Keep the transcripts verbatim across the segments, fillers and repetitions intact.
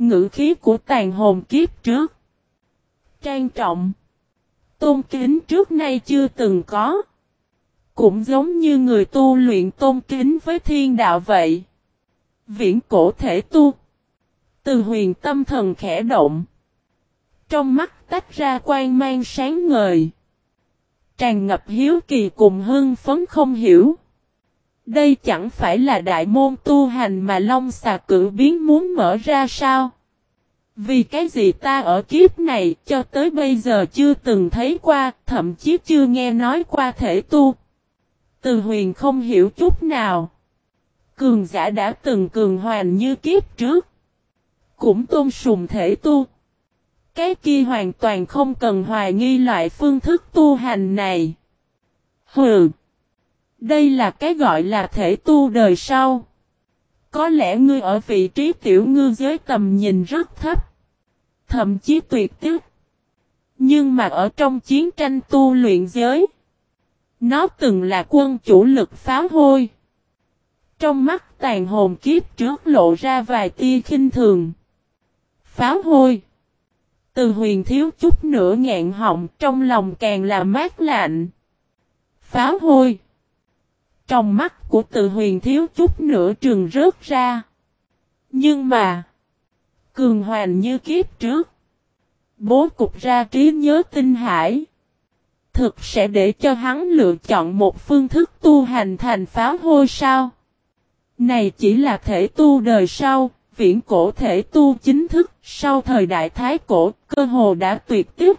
Ngữ khí của tàn hồn kiếp trước. Trang trọng. Tôn kính trước nay chưa từng có. Cũng giống như người tu luyện tôn kính với thiên đạo vậy. Viễn cổ thể tu. Từ huyền tâm thần khẽ động. Trong mắt tách ra quang mang sáng ngời. Tràn ngập hiếu kỳ cùng hưng phấn không hiểu. Đây chẳng phải là đại môn tu hành mà Long Xà Cử Biến muốn mở ra sao? Vì cái gì ta ở kiếp này cho tới bây giờ chưa từng thấy qua, thậm chí chưa nghe nói qua thể tu. Từ huyền không hiểu chút nào. Cường giả đã từng cường hoàn như kiếp trước. Cũng tôn sùng thể tu. Cái kia hoàn toàn không cần hoài nghi loại phương thức tu hành này. Hừ. Đây là cái gọi là thể tu đời sau. Có lẽ ngươi ở vị trí tiểu ngư giới tầm nhìn rất thấp. Thậm chí tuyệt tiếc. Nhưng mà ở trong chiến tranh tu luyện giới. Nó từng là quân chủ lực pháo hôi. Trong mắt tàn hồn kiếp trước lộ ra vài tia khinh thường. Pháo hôi. Từ huyền thiếu chút nữa nghẹn họng, trong lòng càng là mát lạnh. Pháo hôi. Trong mắt của từ huyền thiếu chút nữa trừng rớt ra. Nhưng mà. Cường hoàn như kiếp trước. Bố cục ra trí nhớ tinh hải. Thực sẽ để cho hắn lựa chọn một phương thức tu hành thành pháo hôi sao? Này chỉ là thể tu đời sau. Viễn cổ thể tu chính thức, sau thời đại thái cổ, cơ hồ đã tuyệt tiếp.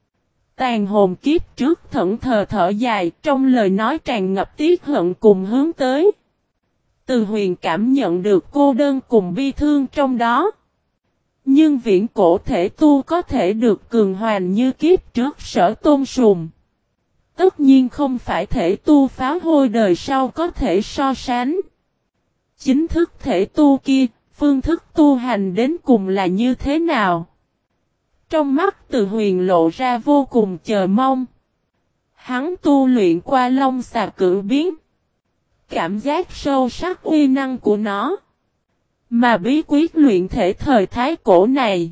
Tàn hồn kiếp trước thẫn thờ thở dài, trong lời nói tràn ngập tiếc hận cùng hướng tới. Từ huyền cảm nhận được cô đơn cùng bi thương trong đó. Nhưng viễn cổ thể tu có thể được cường hoàn như kiếp trước sở tôn sùng. Tất nhiên không phải thể tu pháo hôi đời sau có thể so sánh. Chính thức thể tu kia, phương thức tu hành đến cùng là như thế nào? Trong mắt từ huyền lộ ra vô cùng chờ mong. Hắn tu luyện qua Long Xà Cử Biến. Cảm giác sâu sắc uy năng của nó. Mà bí quyết luyện thể thời thái cổ này.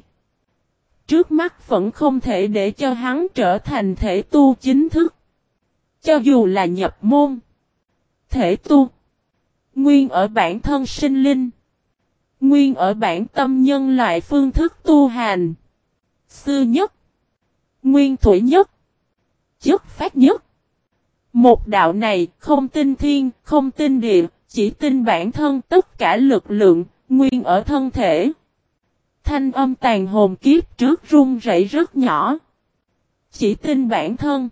Trước mắt vẫn không thể để cho hắn trở thành thể tu chính thức. Cho dù là nhập môn. Thể tu. Nguyên ở bản thân sinh linh. Nguyên ở bản tâm nhân loại phương thức tu hành. Sư nhất. Nguyên thủy nhất. Chất phát nhất. Một đạo này không tin thiên, không tin địa, chỉ tin bản thân tất cả lực lượng, nguyên ở thân thể. Thanh âm tàn hồn kiếp trước run rẩy rất nhỏ. Chỉ tin bản thân.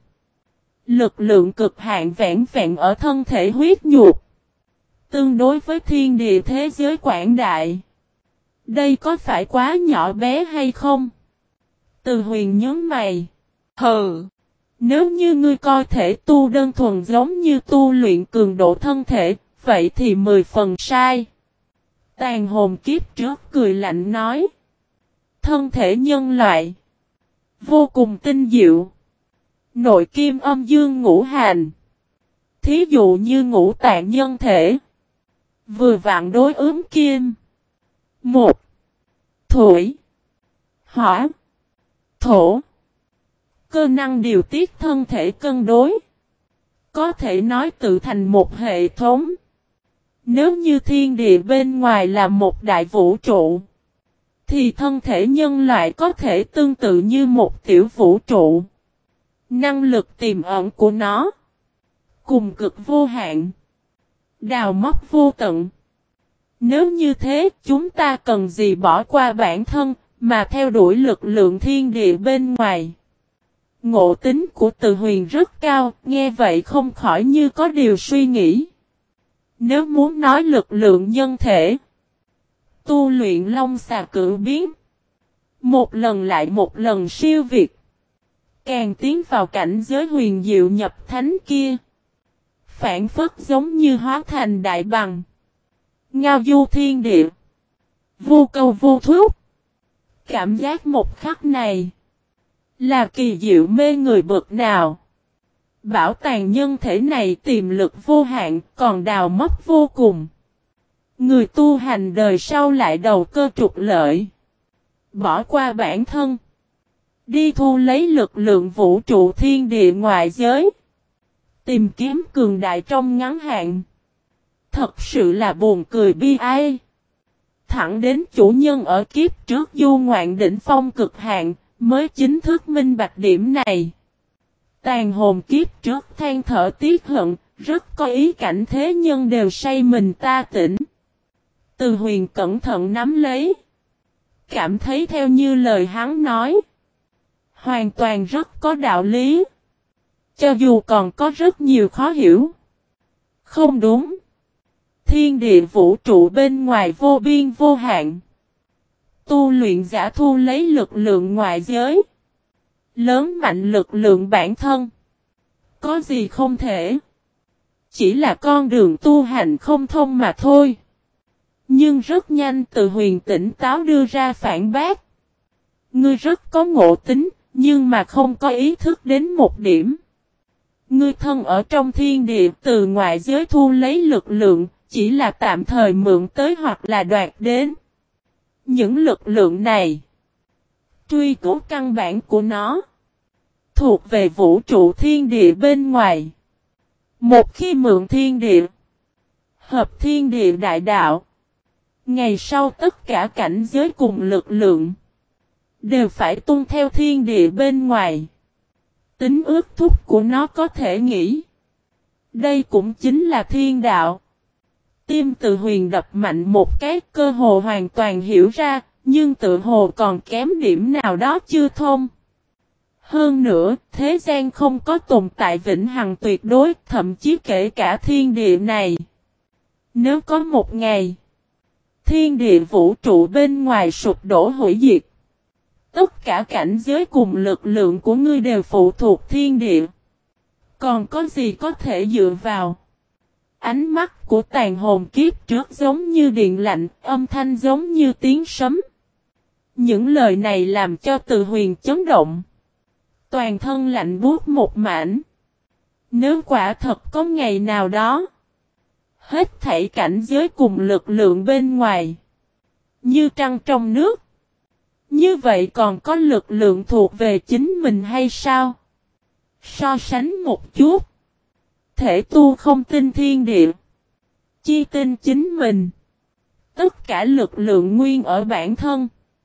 Lực lượng cực hạn vẹn vẹn ở thân thể huyết nhục. Tương đối với thiên địa thế giới quảng đại. Đây có phải quá nhỏ bé hay không? Từ huyền nhướng mày. Hừ. Nếu như ngươi coi thể tu đơn thuần giống như tu luyện cường độ thân thể, vậy thì mười phần sai. Tàn hồn kiếp trước cười lạnh nói. Thân thể nhân loại. Vô cùng tinh diệu. Nội kim âm dương ngũ hành. Thí dụ như ngũ tạng nhân thể. Vừa vặn đối ứng kim. Một. Thủy. Hỏa. Thổ. Cơ năng điều tiết thân thể cân đối. Có thể nói tự thành một hệ thống. Nếu như thiên địa bên ngoài là một đại vũ trụ. Thì thân thể nhân loại có thể tương tự như một tiểu vũ trụ. Năng lực tiềm ẩn của nó. Cùng cực vô hạn. Đào móc vô tận. Nếu như thế chúng ta cần gì bỏ qua bản thân mà theo đuổi lực lượng thiên địa bên ngoài. Ngộ tính của Từ Huyền rất cao, nghe vậy không khỏi như có điều suy nghĩ. Nếu muốn nói lực lượng nhân thể, tu luyện Long Xà Cử Biến, một lần lại một lần siêu việt, càng tiến vào cảnh giới huyền diệu nhập thánh kia, phản phất giống như hóa thành đại bằng, ngao du thiên địa, vô cầu vô thúc. Cảm giác một khắc này là kỳ diệu mê người bậc nào. Bảo tàng nhân thể này tiềm lực vô hạn, còn đào móc vô cùng. Người tu hành đời sau lại đầu cơ trục lợi. Bỏ qua bản thân. Đi thu lấy lực lượng vũ trụ thiên địa ngoại giới. Tìm kiếm cường đại trong ngắn hạn. Thật sự là buồn cười bi ai. Thẳng đến chủ nhân ở kiếp trước du ngoạn đỉnh phong cực hạn, mới chính thức minh bạch điểm này. Tàn hồn kiếp trước than thở tiếc hận, rất có ý cảnh thế nhân đều say mình ta tỉnh. Từ Huyền cẩn thận nắm lấy. Cảm thấy theo như lời hắn nói. Hoàn toàn rất có đạo lý. Cho dù còn có rất nhiều khó hiểu. Không đúng. Thiên địa vũ trụ bên ngoài vô biên vô hạn. Tu luyện giả thu lấy lực lượng ngoại giới. Lớn mạnh lực lượng bản thân. Có gì không thể. Chỉ là con đường tu hành không thông mà thôi. Nhưng rất nhanh Từ Huyền tỉnh táo đưa ra phản bác. Ngươi rất có ngộ tính, nhưng mà không có ý thức đến một điểm. Ngươi thân ở trong thiên địa từ ngoại giới thu lấy lực lượng, chỉ là tạm thời mượn tới hoặc là đoạt đến. Những lực lượng này, truy cứu căn bản của nó, thuộc về vũ trụ thiên địa bên ngoài. Một khi mượn thiên địa, hợp thiên địa đại đạo, ngày sau tất cả cảnh giới cùng lực lượng, đều phải tuân theo thiên địa bên ngoài. Tính ước thúc của nó có thể nghĩ. Đây cũng chính là thiên đạo. Tim Từ Huyền đập mạnh một cái, cơ hồ hoàn toàn hiểu ra, nhưng tự hồ còn kém điểm nào đó chưa thông. Hơn nữa, thế gian không có tồn tại vĩnh hằng tuyệt đối, thậm chí kể cả thiên địa này. Nếu có một ngày, thiên địa vũ trụ bên ngoài sụp đổ hủy diệt, tất cả cảnh giới cùng lực lượng của ngươi đều phụ thuộc thiên địa. Còn có gì có thể dựa vào? Ánh mắt của tàn hồn kiếp trước giống như điện lạnh, âm thanh giống như tiếng sấm. Những lời này làm cho Từ Huyền chấn động. Toàn thân lạnh buốt một mảnh. Nếu quả thật có ngày nào đó, hết thảy cảnh giới cùng lực lượng bên ngoài, như trăng trong nước, như vậy còn có lực lượng thuộc về chính mình hay sao? So sánh một chút. Thể tu không tin thiên địa, chi tin chính mình. Tất cả lực lượng nguyên ở bản thân.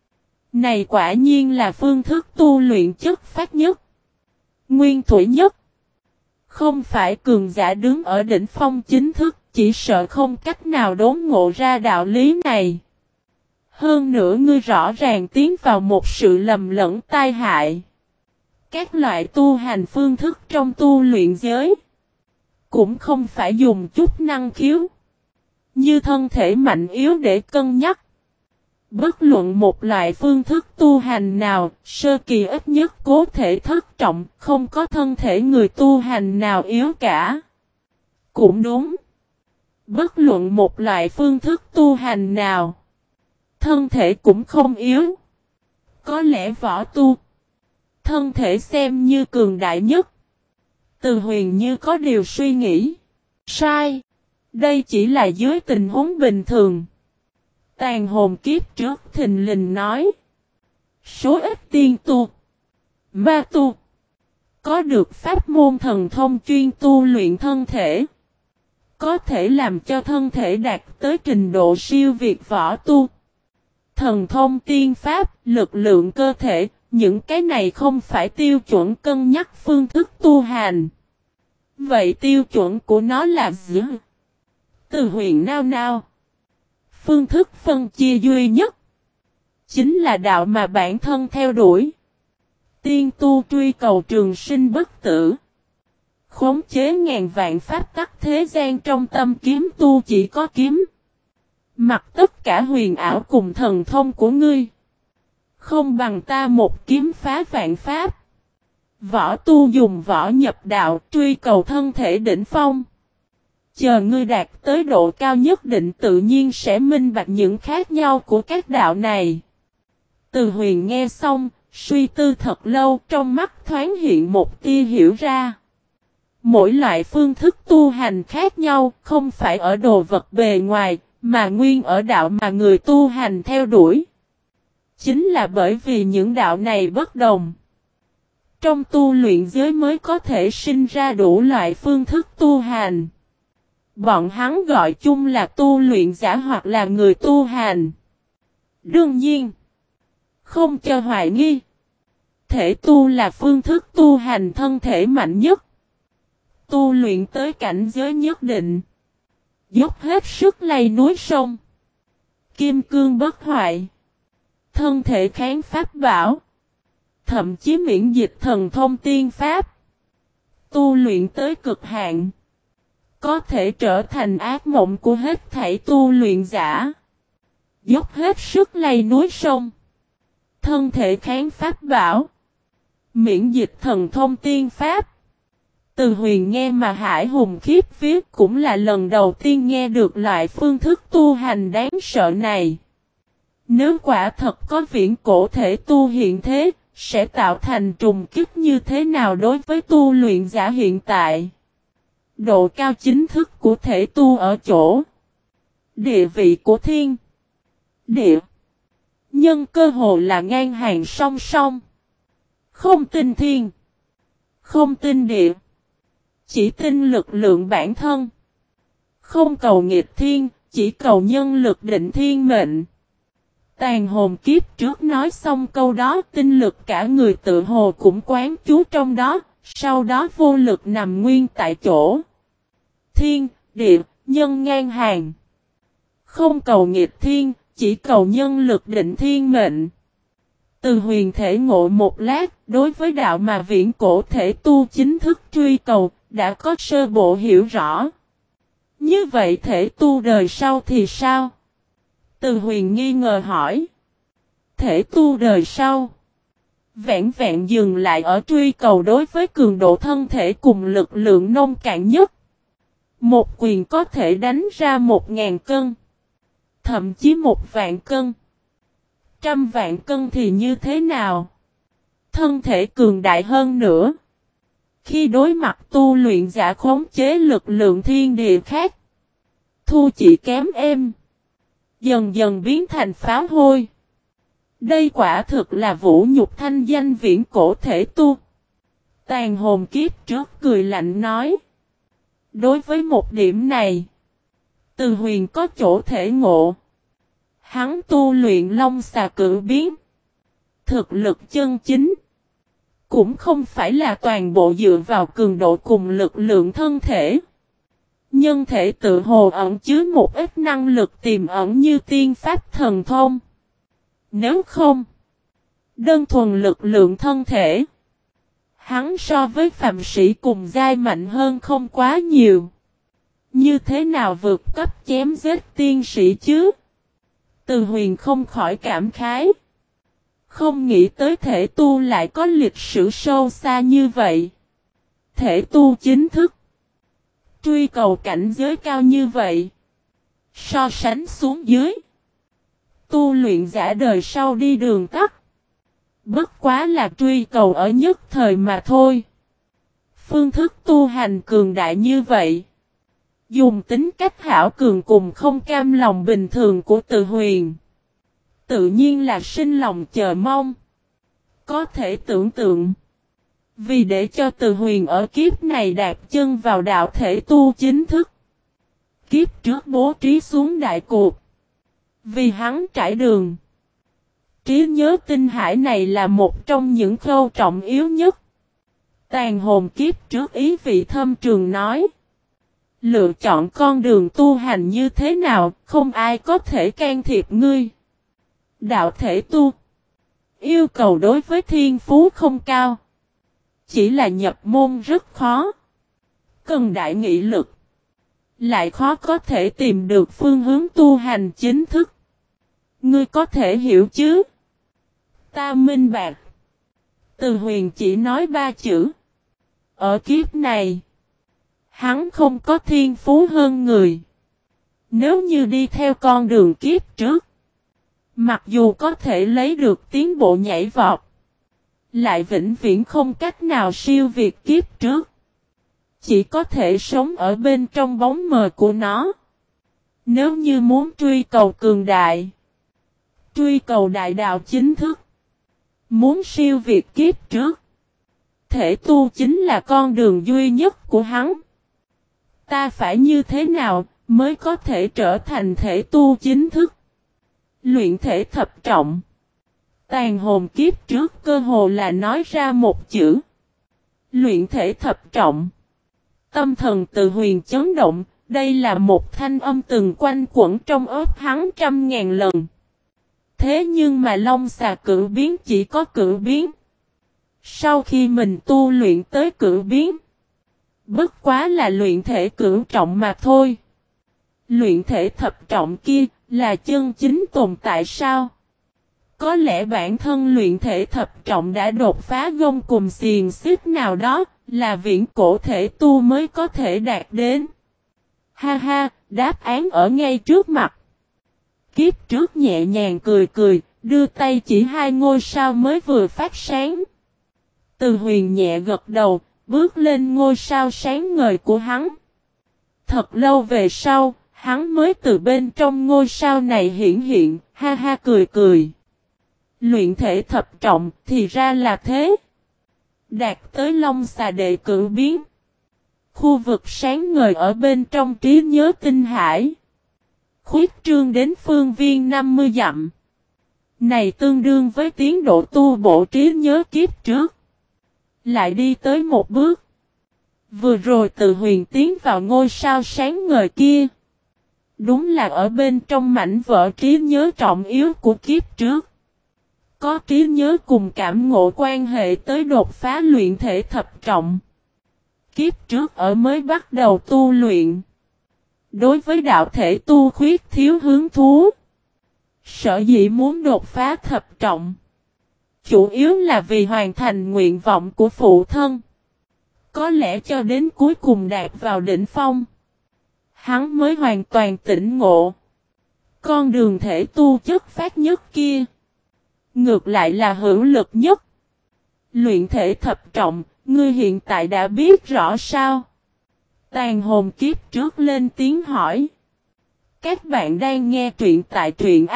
Này quả nhiên là phương thức tu luyện chất phát nhất, nguyên thủy nhất. Không phải cường giả đứng ở đỉnh phong chính thức, chỉ sợ không cách nào đốn ngộ ra đạo lý này. Hơn nữa ngươi rõ ràng tiến vào một sự lầm lẫn tai hại. Các loại tu hành phương thức trong tu luyện giới cũng không phải dùng chút năng khiếu, như thân thể mạnh yếu để cân nhắc. Bất luận một loại phương thức tu hành nào, sơ kỳ ít nhất cố thể thất trọng, không có thân thể người tu hành nào yếu cả. Cũng đúng. Bất luận một loại phương thức tu hành nào, thân thể cũng không yếu. Có lẽ võ tu, thân thể xem như cường đại nhất. Từ Huyền như có điều suy nghĩ. Sai. Đây chỉ là dưới tình huống bình thường. Tàn hồn kiếp trước thình lình nói. Số ít tiên tu, ma tu, có được pháp môn thần thông chuyên tu luyện thân thể, có thể làm cho thân thể đạt tới trình độ siêu việt võ tu. Thần thông tiên pháp, lực lượng cơ thể, những cái này không phải tiêu chuẩn cân nhắc phương thức tu hành. Vậy tiêu chuẩn của nó là gì? Từ Huyền nao nao. Phương thức phân chia duy nhất chính là đạo mà bản thân theo đuổi. Tiên tu truy cầu trường sinh bất tử, khống chế ngàn vạn pháp tắc thế gian trong tâm kiếm tu chỉ có kiếm. Mặc tất cả huyền ảo cùng thần thông của ngươi, không bằng ta một kiếm phá vạn pháp. Võ tu dùng võ nhập đạo, truy cầu thân thể đỉnh phong. Chờ ngươi đạt tới độ cao nhất định tự nhiên sẽ minh bạch những khác nhau của các đạo này. Từ Huyền nghe xong, suy tư thật lâu, trong mắt thoáng hiện một tia hiểu ra. Mỗi loại phương thức tu hành khác nhau, không phải ở đồ vật bề ngoài, mà nguyên ở đạo mà người tu hành theo đuổi. chính là bởi vì những đạo này bất đồng. Trong tu luyện giới mới có thể sinh ra đủ loại phương thức tu hành. Bọn hắn gọi chung là tu luyện giả hoặc là người tu hành. Đương nhiên, không cho hoài nghi, thể tu là phương thức tu hành thân thể mạnh nhất. Tu luyện tới cảnh giới nhất định, dốc hết sức lay núi sông, kim cương bất hoại, thân thể kháng pháp bảo, thậm chí miễn dịch thần thông tiên pháp. Tu luyện tới cực hạn, có thể trở thành ác mộng của hết thảy tu luyện giả. Dốc hết sức lay núi sông, thân thể kháng pháp bảo, miễn dịch thần thông tiên pháp. Từ Huyền nghe mà hải hùng khiếp vía, cũng là lần đầu tiên nghe được loại phương thức tu hành đáng sợ này. Nếu quả thật có viễn cổ thể tu hiện thế, sẽ tạo thành trùng kích như thế nào đối với tu luyện giả hiện tại? Độ cao chính thức của thể tu ở chỗ địa vị của thiên, địa, nhân cơ hồ là ngang hàng song song. Không tin thiên, không tin địa, chỉ tin lực lượng bản thân. Không cầu nghịch thiên, chỉ cầu nhân lực định thiên mệnh. Tàn hồn kiếp trước nói xong câu đó, tinh lực cả người tự hồ cũng quán trú trong đó, sau đó vô lực nằm nguyên tại chỗ. Thiên, địa, nhân ngang hàng. Không cầu nghịch thiên, chỉ cầu nhân lực định thiên mệnh. Từ Huyền thể ngộ một lát, đối với đạo mà viễn cổ thể tu chính thức truy cầu, đã có sơ bộ hiểu rõ. Như vậy thể tu đời sau thì sao? Từ Huyền nghi ngờ hỏi. Thể tu đời sau vẹn vẹn dừng lại ở truy cầu đối với cường độ thân thể cùng lực lượng nông cạn nhất. Một quyền có thể đánh ra một ngàn cân, thậm chí một vạn cân. Trăm vạn cân thì như thế nào? Thân thể cường đại hơn nữa. Khi đối mặt tu luyện giả khống chế lực lượng thiên địa khác, thu chỉ kém em, dần dần biến thành pháo hôi. Đây quả thực là vũ nhục thanh danh viễn cổ thể tu. Tàn hồn kiếp trước cười lạnh nói. Đối với một điểm này, Từ Huyền có chỗ thể ngộ. Hắn tu luyện long xà cử biến. Thực lực chân chính cũng không phải là toàn bộ dựa vào cường độ cùng lực lượng thân thể. Nhân thể tự hồ ẩn chứa một ít năng lực tiềm ẩn như tiên pháp thần thông. Nếu không, đơn thuần lực lượng thân thể, hắn so với phàm sĩ cùng giai mạnh hơn không quá nhiều. Như thế nào vượt cấp chém giết tiên sĩ chứ? Từ Huyền không khỏi cảm khái. Không nghĩ tới thể tu lại có lịch sử sâu xa như vậy. Thể tu chính thức, truy cầu cảnh giới cao như vậy. So sánh xuống dưới, tu luyện giả đời sau đi đường tắt. Bất quá là truy cầu ở nhất thời mà thôi. Phương thức tu hành cường đại như vậy, dùng tính cách hảo cường cùng không cam lòng bình thường của Từ Huyền, tự nhiên là sinh lòng chờ mong. Có thể tưởng tượng, vì để cho Từ Huyền ở kiếp này đạp chân vào đạo thể tu chính thức, kiếp trước bố trí xuống đại cuộc, vì hắn trải đường. Trí nhớ tinh hải này là một trong những khâu trọng yếu nhất. Tàn hồn kiếp trước ý vị thâm trường nói. Lựa chọn con đường tu hành như thế nào, không ai có thể can thiệp ngươi. Đạo thể tu, yêu cầu đối với thiên phú không cao, chỉ là nhập môn rất khó, cần đại nghị lực, lại khó có thể tìm được phương hướng tu hành chính thức. Ngươi có thể hiểu chứ? Ta minh bạch. Từ Huyền chỉ nói ba chữ. Ở kiếp này, hắn không có thiên phú hơn người. Nếu như đi theo con đường kiếp trước, mặc dù có thể lấy được tiến bộ nhảy vọt, lại vĩnh viễn không cách nào siêu việt kiếp trước. Chỉ có thể sống ở bên trong bóng mờ của nó. Nếu như muốn truy cầu cường đại, Truy cầu đại đạo chính thức. Muốn siêu việt kiếp trước. Thể tu chính là con đường duy nhất của hắn. Ta phải như thế nào mới có thể trở thành thể tu chính thức? Luyện thể thập trọng. Tàn hồn kiếp trước cơ hồ là nói ra một chữ. Luyện thể thập trọng. Tâm thần Từ Huyền chấn động, đây là một thanh âm từng quanh quẩn trong óc hắn trăm ngàn lần. Thế nhưng mà Long Xà cử biến chỉ có cử biến. Sau khi mình tu luyện tới cử biến, bất quá là luyện thể cửu trọng mà thôi. Luyện thể thập trọng kia là chân chính tồn tại sao? Có lẽ bản thân luyện thể thập trọng đã đột phá gông cùng xiềng xích nào đó, là viễn cổ thể tu mới có thể đạt đến. Ha ha, đáp án ở ngay trước mặt. Kiếp trước nhẹ nhàng cười cười, đưa tay chỉ hai ngôi sao mới vừa phát sáng. Từ Huyền nhẹ gật đầu, bước lên ngôi sao sáng ngời của hắn. Thật lâu về sau, hắn mới từ bên trong ngôi sao này hiển hiện, ha ha cười cười. Luyện thể thập trọng thì ra là thế. Đạt tới Long Xà đệ cử biến. Khu vực sáng ngời ở bên trong trí nhớ tinh hải. Khuyết trương đến phương viên năm mươi dặm. Này tương đương với tiến độ tu bộ trí nhớ kiếp trước. Lại đi tới một bước. Vừa rồi Từ Huyền tiến vào ngôi sao sáng ngời kia. Đúng là ở bên trong mảnh vỡ trí nhớ trọng yếu của kiếp trước. Có trí nhớ cùng cảm ngộ quan hệ tới đột phá luyện thể thập trọng. Kiếp trước ở mới bắt đầu tu luyện. Đối với đạo thể tu khuyết thiếu hứng thú. Sở dĩ muốn đột phá thập trọng. Chủ yếu là vì hoàn thành nguyện vọng của phụ thân. Có lẽ cho đến cuối cùng đạt vào đỉnh phong. Hắn mới hoàn toàn tỉnh ngộ. Con đường thể tu chất phát nhất kia. Ngược lại là hữu lực nhất. Luyện thể thập trọng, ngươi hiện tại đã biết rõ sao? Tàn hồn kiếp trước lên tiếng hỏi. Các bạn đang nghe truyện tại truyện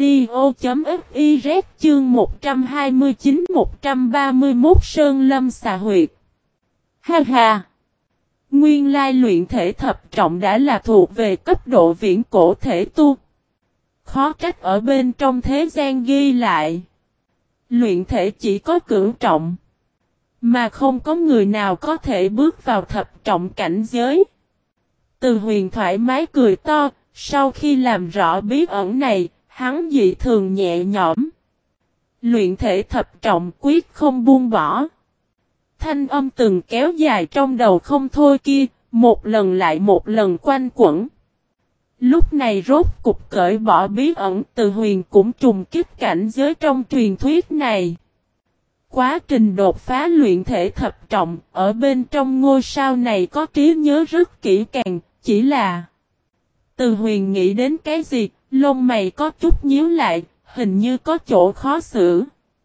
audio.fiz chương một trăm hai mươi chín một trăm ba mươi mốt Sơn Lâm Xà Huyệt. Ha ha! Nguyên lai luyện thể thập trọng đã là thuộc về cấp độ viễn cổ thể tu. Khó trách ở bên trong thế gian ghi lại. Luyện thể chỉ có cửu trọng. Mà không có người nào có thể bước vào thập trọng cảnh giới. Từ Huyền thoải mái cười to. Sau khi làm rõ bí ẩn này, hắn dị thường nhẹ nhõm. Luyện thể thập trọng quyết không buông bỏ. Thanh âm từng kéo dài trong đầu không thôi kia, một lần lại một lần quanh quẩn. Lúc này rốt cục cởi bỏ bí ẩn, Từ Huyền cũng trùng kích cảnh giới trong truyền thuyết này. Quá trình đột phá luyện thể thập trọng, ở bên trong ngôi sao này có trí nhớ rất kỹ càng, chỉ là... Từ Huyền nghĩ đến cái gì, lông mày có chút nhíu lại, hình như có chỗ khó xử.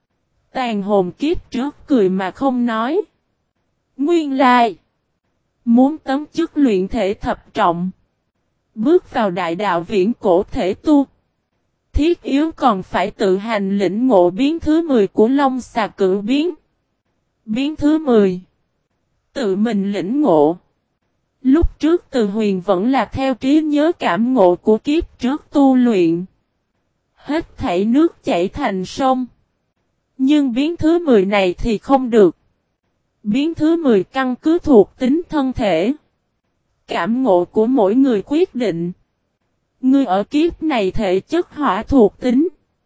Tàn hồn kiếp trước cười mà không nói. Nguyên lai, muốn tấm chức luyện thể thập trọng, bước vào đại đạo viễn cổ thể tu. Thiết yếu còn phải tự hành lĩnh ngộ biến thứ mười của Long Xà cử biến. Biến thứ mười. Tự mình lĩnh ngộ. Lúc trước Từ Huyền vẫn là theo trí nhớ cảm ngộ của kiếp trước tu luyện. Hết thảy nước chảy thành sông. Nhưng biến thứ mười này thì không được. Biến thứ mười căn cứ thuộc tính thân thể. Cảm ngộ của mỗi người quyết định. Ngươi ở kiếp này thể chất hỏa thuộc tính.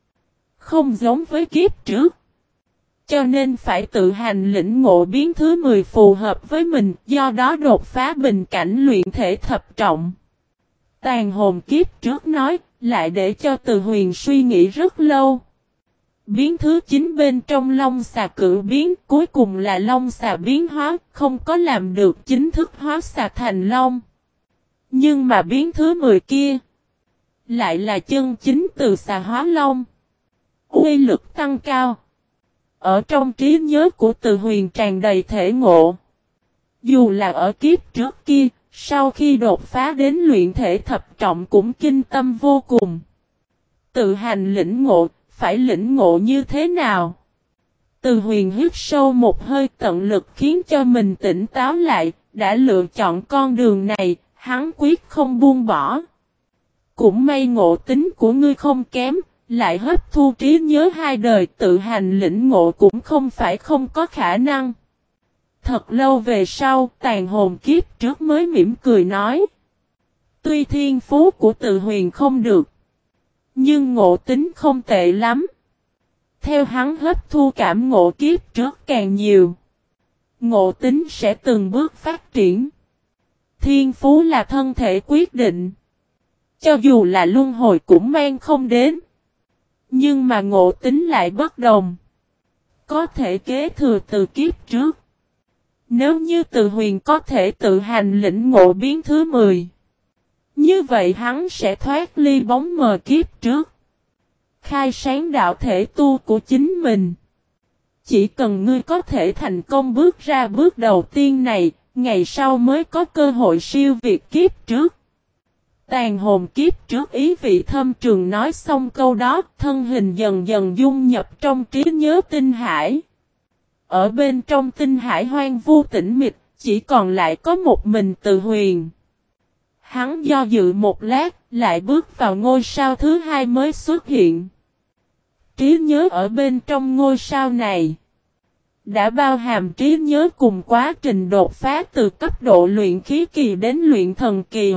Không giống với kiếp trước. Cho nên phải tự hành lĩnh ngộ biến thứ mười phù hợp với mình, do đó đột phá bình cảnh luyện thể thập trọng. Tàn hồn kiếp trước nói, lại để cho Từ Huyền suy nghĩ rất lâu. Biến thứ chín bên trong Long Xà cử biến, cuối cùng là Long Xà biến hóa, không có làm được chính thức hóa xà thành Long. Nhưng mà biến thứ mười kia, lại là chân chính từ xà hóa Long. Uy lực tăng cao. Ở trong trí nhớ của Từ Huyền tràn đầy thể ngộ. Dù là ở kiếp trước kia, sau khi đột phá đến luyện thể thập trọng cũng kinh tâm vô cùng. Tự hành lĩnh ngộ, phải lĩnh ngộ như thế nào. Từ Huyền hít sâu một hơi tận lực khiến cho mình tỉnh táo lại, đã lựa chọn con đường này, hắn quyết không buông bỏ. Cũng may ngộ tính của ngươi không kém, lại hấp thu trí nhớ hai đời tự hành lĩnh ngộ cũng không phải không có khả năng. Thật lâu về sau, tàn hồn kiếp trước mới mỉm cười nói. Tuy thiên phú của Từ Huyền không được, nhưng ngộ tính không tệ lắm. Theo hắn hấp thu cảm ngộ kiếp trước càng nhiều, ngộ tính sẽ từng bước phát triển. Thiên phú là thân thể quyết định. Cho dù là luân hồi cũng mang không đến. Nhưng mà ngộ tính lại bất đồng. Có thể kế thừa từ kiếp trước. Nếu như Từ Huyền có thể tự hành lĩnh ngộ biến thứ mười. Như vậy hắn sẽ thoát ly bóng mờ kiếp trước. Khai sáng đạo thể tu của chính mình. Chỉ cần ngươi có thể thành công bước ra bước đầu tiên này, ngày sau mới có cơ hội siêu việt kiếp trước. Tàn hồn kiếp trước ý vị thâm trường nói xong câu đó, thân hình dần dần dung nhập trong trí nhớ tinh hải. Ở bên trong tinh hải hoang vu tĩnh mịch, chỉ còn lại có một mình Từ Huyền. Hắn do dự một lát, lại bước vào ngôi sao thứ hai mới xuất hiện. Trí nhớ ở bên trong ngôi sao này đã bao hàm trí nhớ cùng quá trình đột phá từ cấp độ luyện khí kỳ đến luyện thần kỳ.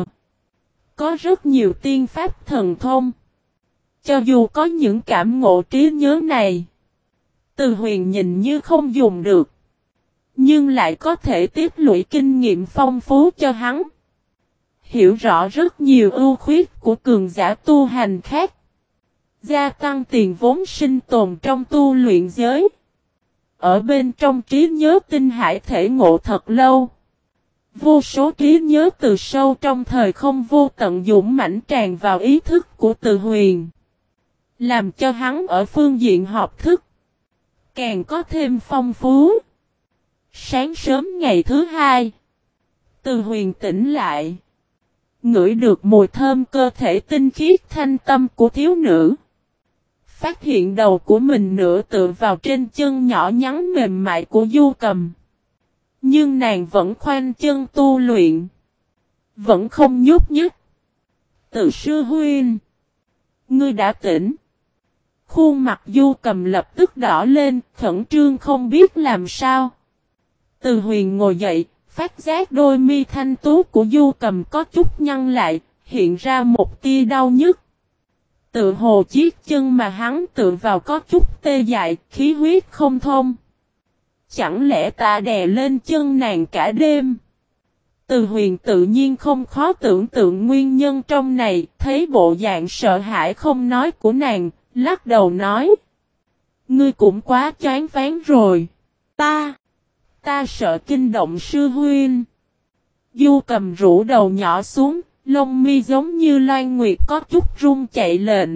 Có rất nhiều tiên pháp thần thông. Cho dù có những cảm ngộ trí nhớ này, Từ Huyền nhìn như không dùng được, nhưng lại có thể tiếp lũy kinh nghiệm phong phú cho hắn. Hiểu rõ rất nhiều ưu khuyết của cường giả tu hành khác. Gia tăng tiền vốn sinh tồn trong tu luyện giới. Ở bên trong trí nhớ tinh hải thể ngộ thật lâu. Vô số trí nhớ từ sâu trong thời không vô tận dũng mãnh tràn vào ý thức của Từ Huyền. Làm cho hắn ở phương diện học thức càng có thêm phong phú. Sáng sớm ngày thứ hai, Từ Huyền tỉnh lại. Ngửi được mùi thơm cơ thể tinh khiết thanh tâm của thiếu nữ. Phát hiện đầu của mình nửa tựa vào trên chân nhỏ nhắn mềm mại của Du Cầm. Nhưng nàng vẫn khoanh chân tu luyện. Vẫn không nhúc nhích. Từ sư huynh, ngươi đã tỉnh. Khuôn mặt Du Cầm lập tức đỏ lên, khẩn trương không biết làm sao. Từ Huyền ngồi dậy, phát giác đôi mi thanh tú của Du Cầm có chút nhăn lại, hiện ra một tia đau nhức. Tự hồ chiếc chân mà hắn tự vào có chút tê dại, khí huyết không thông. Chẳng lẽ ta đè lên chân nàng cả đêm? Từ Huyền tự nhiên không khó tưởng tượng nguyên nhân trong này, thấy bộ dạng sợ hãi không nói của nàng, lắc đầu nói. Ngươi cũng quá choáng váng rồi. Ta, ta sợ kinh động sư huynh. Du Cầm rũ đầu nhỏ xuống, lông mi giống như loan nguyệt có chút run chạy lệnh.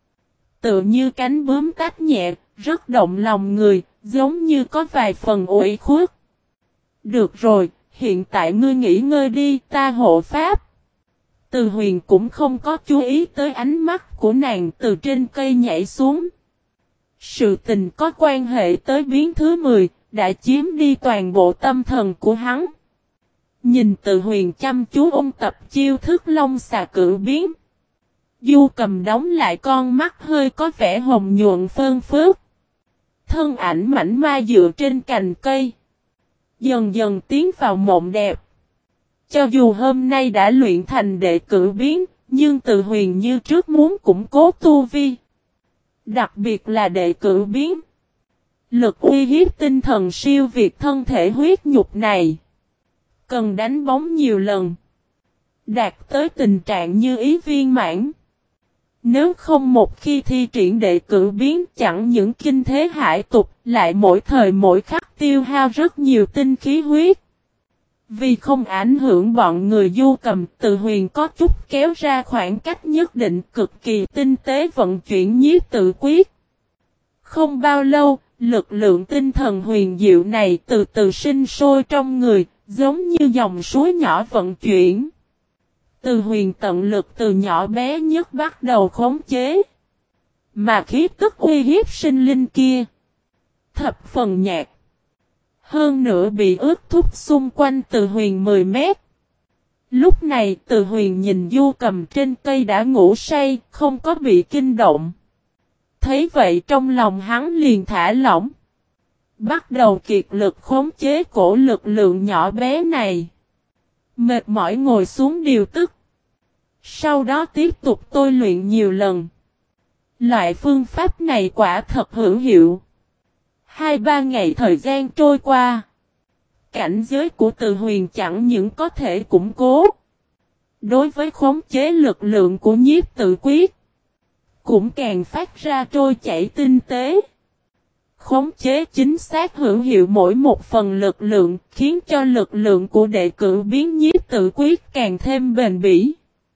Tựa như cánh bướm tách nhẹ, rất động lòng người, giống như có vài phần ủy khuất. Được rồi, hiện tại ngươi nghỉ ngơi đi, ta hộ pháp. Từ Huyền cũng không có chú ý tới ánh mắt của nàng từ trên cây nhảy xuống. Sự tình có quan hệ tới biến thứ mười, đã chiếm đi toàn bộ tâm thần của hắn. Nhìn Từ Huyền chăm chú ôn tập chiêu thức long xà cử biến. Du Cầm đóng lại con mắt hơi có vẻ hồng nhuận phơn phớt. Thân ảnh mảnh mai dựa trên cành cây. Dần dần tiến vào mộng đẹp. Cho dù hôm nay đã luyện thành đệ cử biến, nhưng Từ Huyền như trước muốn củng cố tu vi. Đặc biệt là đệ cử biến. Lực uy hiếp tinh thần siêu việt thân thể huyết nhục này. Cần đánh bóng nhiều lần. Đạt tới tình trạng như ý viên mãn. Nếu không một khi thi triển đệ cử biến chẳng những kinh thế hải tục, lại mỗi thời mỗi khắc tiêu hao rất nhiều tinh khí huyết. Vì không ảnh hưởng bọn người Du Cầm, Từ Huyền có chút kéo ra khoảng cách nhất định, cực kỳ tinh tế vận chuyển nhiếp tự quyết. Không bao lâu, lực lượng tinh thần huyền diệu này từ từ sinh sôi trong người, giống như dòng suối nhỏ vận chuyển. Từ Huyền tận lực từ nhỏ bé nhất bắt đầu khống chế. Mà khí tức uy hiếp sinh linh kia. Thập phần nhạt. Hơn nữa bị ướt thúc xung quanh Từ Huyền mười mét. Lúc này Từ Huyền nhìn Du Cầm trên cây đã ngủ say, không có bị kinh động. Thấy vậy trong lòng hắn liền thả lỏng. Bắt đầu kiệt lực khống chế cổ lực lượng nhỏ bé này. Mệt mỏi ngồi xuống điều tức. Sau đó tiếp tục tôi luyện nhiều lần. Loại phương pháp này quả thật hữu hiệu. Hai ba ngày thời gian trôi qua. Cảnh giới của Từ Huyền chẳng những có thể củng cố. Đối với khống chế lực lượng của Nhiếp Tự Quyết. Cũng càng phát ra trôi chảy tinh tế. Khống chế chính xác hữu hiệu mỗi một phần lực lượng. Khiến cho lực lượng của đệ cử biến Nhiếp Tự Quyết càng thêm bền bỉ.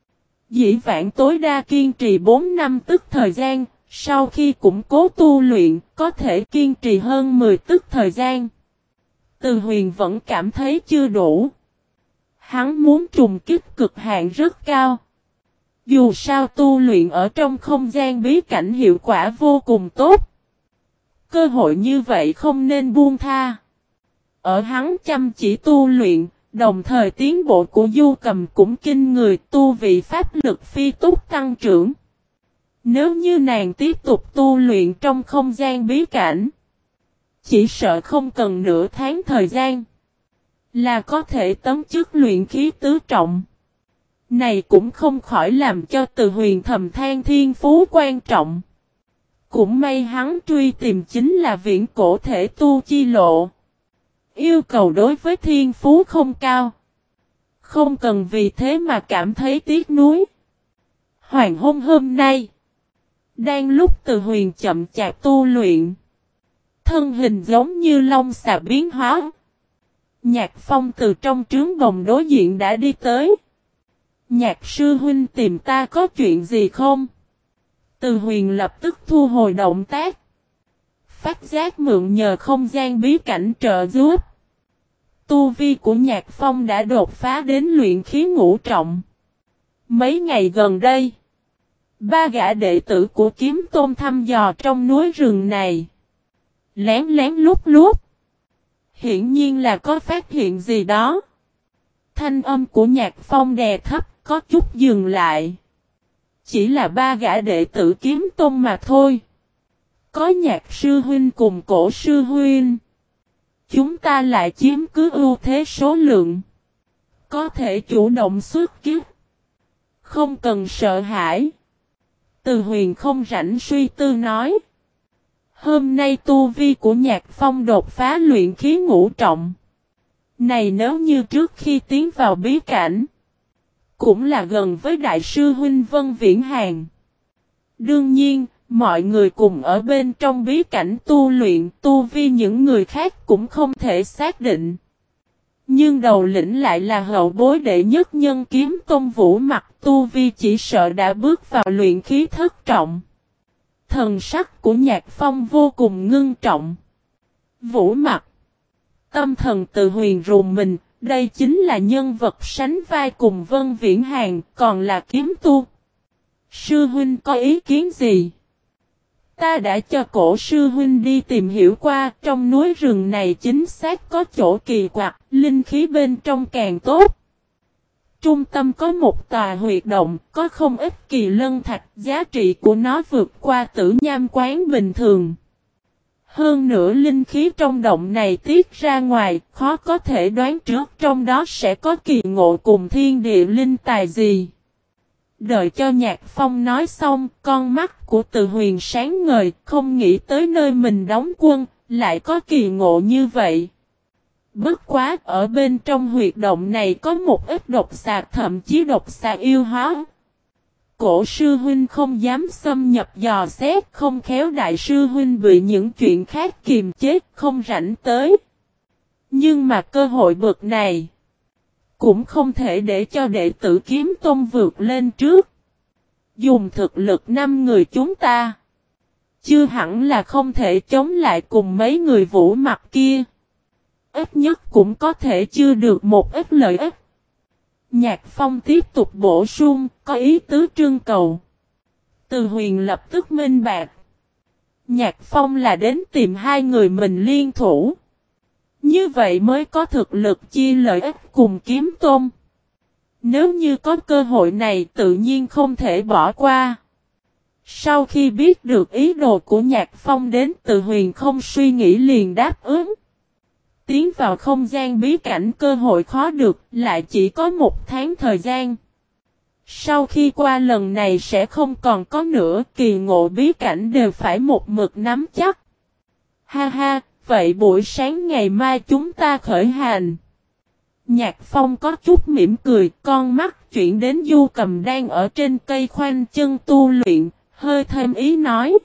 Dĩ vãng tối đa kiên trì bốn năm tức thời gian. Sau khi củng cố tu luyện, có thể kiên trì hơn mười tức thời gian. Từ Huyền vẫn cảm thấy chưa đủ. Hắn muốn trùng kích cực hạn rất cao. Dù sao tu luyện ở trong không gian bí cảnh hiệu quả vô cùng tốt. Cơ hội như vậy không nên buông tha. Ở hắn chăm chỉ tu luyện, đồng thời tiến bộ của Du Cầm cũng kinh người, tu vị pháp lực phi túc tăng trưởng. Nếu như nàng tiếp tục tu luyện trong không gian bí cảnh, chỉ sợ không cần nửa tháng thời gian, là có thể tấn chức luyện khí tứ trọng. Này cũng không khỏi làm cho Từ Huyền thầm than thiên phú quan trọng. Cũng may hắn truy tìm chính là viễn cổ thể tu chi lộ. Yêu cầu đối với thiên phú không cao. Không cần vì thế mà cảm thấy tiếc nuối. Hoàng hôn hôm nay, đang lúc Từ Huyền chậm chạp tu luyện, thân hình giống như long xà biến hóa. Nhạc Phong từ trong trướng đồng đối diện đã đi tới. Nhạc sư huynh tìm ta có chuyện gì không? Từ Huyền lập tức thu hồi động tác. Phát giác mượn nhờ không gian bí cảnh trợ giúp. Tu vi của Nhạc Phong đã đột phá đến luyện khí ngũ trọng. Mấy ngày gần đây, ba gã đệ tử của Kiếm Tôn thăm dò trong núi rừng này. Lén lén lút lút. Hiển nhiên là có phát hiện gì đó. Thanh âm của Nhạc Phong đè thấp, có chút dừng lại. Chỉ là ba gã đệ tử Kiếm Tôn mà thôi. Có Nhạc sư huynh cùng Cổ sư huynh. Chúng ta lại chiếm cứ ưu thế số lượng. Có thể chủ động xuất kích. Không cần sợ hãi. Từ Huyền không rảnh suy tư nói. Hôm nay tu vi của Nhạc Phong đột phá luyện khí ngũ trọng. Này nếu như trước khi tiến vào bí cảnh, cũng là gần với Đại sư huynh Vân Viễn Hàn. Đương nhiên, mọi người cùng ở bên trong bí cảnh tu luyện, tu vi những người khác cũng không thể xác định. Nhưng đầu lĩnh lại là hậu bối đệ nhất nhân Kiếm Tôn Vũ Mặc, tu vi chỉ sợ đã bước vào luyện khí thất trọng. Thần sắc của Nhạc Phong vô cùng ngưng trọng. Vũ Mặc, tâm thần Từ Huyền rùng mình, đây chính là nhân vật sánh vai cùng Vân Viễn Hàn, còn là kiếm tu. Sư huynh có ý kiến gì? Ta đã cho Cổ sư huynh đi tìm hiểu qua, trong núi rừng này chính xác có chỗ kỳ quặc, linh khí bên trong càng tốt. Trung tâm có một tòa huyệt động, có không ít kỳ lân thạch, giá trị của nó vượt qua tử nham quán bình thường. Hơn nữa linh khí trong động này tiết ra ngoài, khó có thể đoán trước trong đó sẽ có kỳ ngộ cùng thiên địa linh tài gì. Đợi cho Nhạc Phong nói xong, con mắt của Từ Huyền sáng ngời, không nghĩ tới nơi mình đóng quân, lại có kỳ ngộ như vậy. Bất quá, ở bên trong huyệt động này có một ít độc xà, thậm chí độc xà yêu hóa. Cổ sư huynh không dám xâm nhập dò xét, không khéo đại sư huynh bị những chuyện khác kiềm chế, không rảnh tới. Nhưng mà cơ hội bực này cũng không thể để cho đệ tử Kiếm Tôn vượt lên trước. Dùng thực lực năm người chúng ta, chưa hẳn là không thể chống lại cùng mấy người Vũ Mặc kia. Ít nhất cũng có thể chưa được một ít lợi ích. Nhạc Phong tiếp tục bổ sung, có ý tứ trưng cầu. Từ Huyền lập tức minh bạch. Nhạc Phong là đến tìm hai người mình liên thủ. Như vậy mới có thực lực chia lợi ích cùng kiếm tôn. Nếu như có cơ hội này tự nhiên không thể bỏ qua. Sau khi biết được ý đồ của Nhạc Phong đến, Từ Huyền không suy nghĩ liền đáp ứng. Tiến vào không gian bí cảnh cơ hội khó được, lại chỉ có một tháng thời gian. Sau khi qua lần này sẽ không còn có nữa, kỳ ngộ bí cảnh đều phải một mực nắm chắc. Ha ha, vậy buổi sáng ngày mai chúng ta khởi hành. Nhạc Phong có chút mỉm cười, con mắt chuyển đến Du Cầm đang ở trên cây khoanh chân tu luyện, hơi thêm ý nói.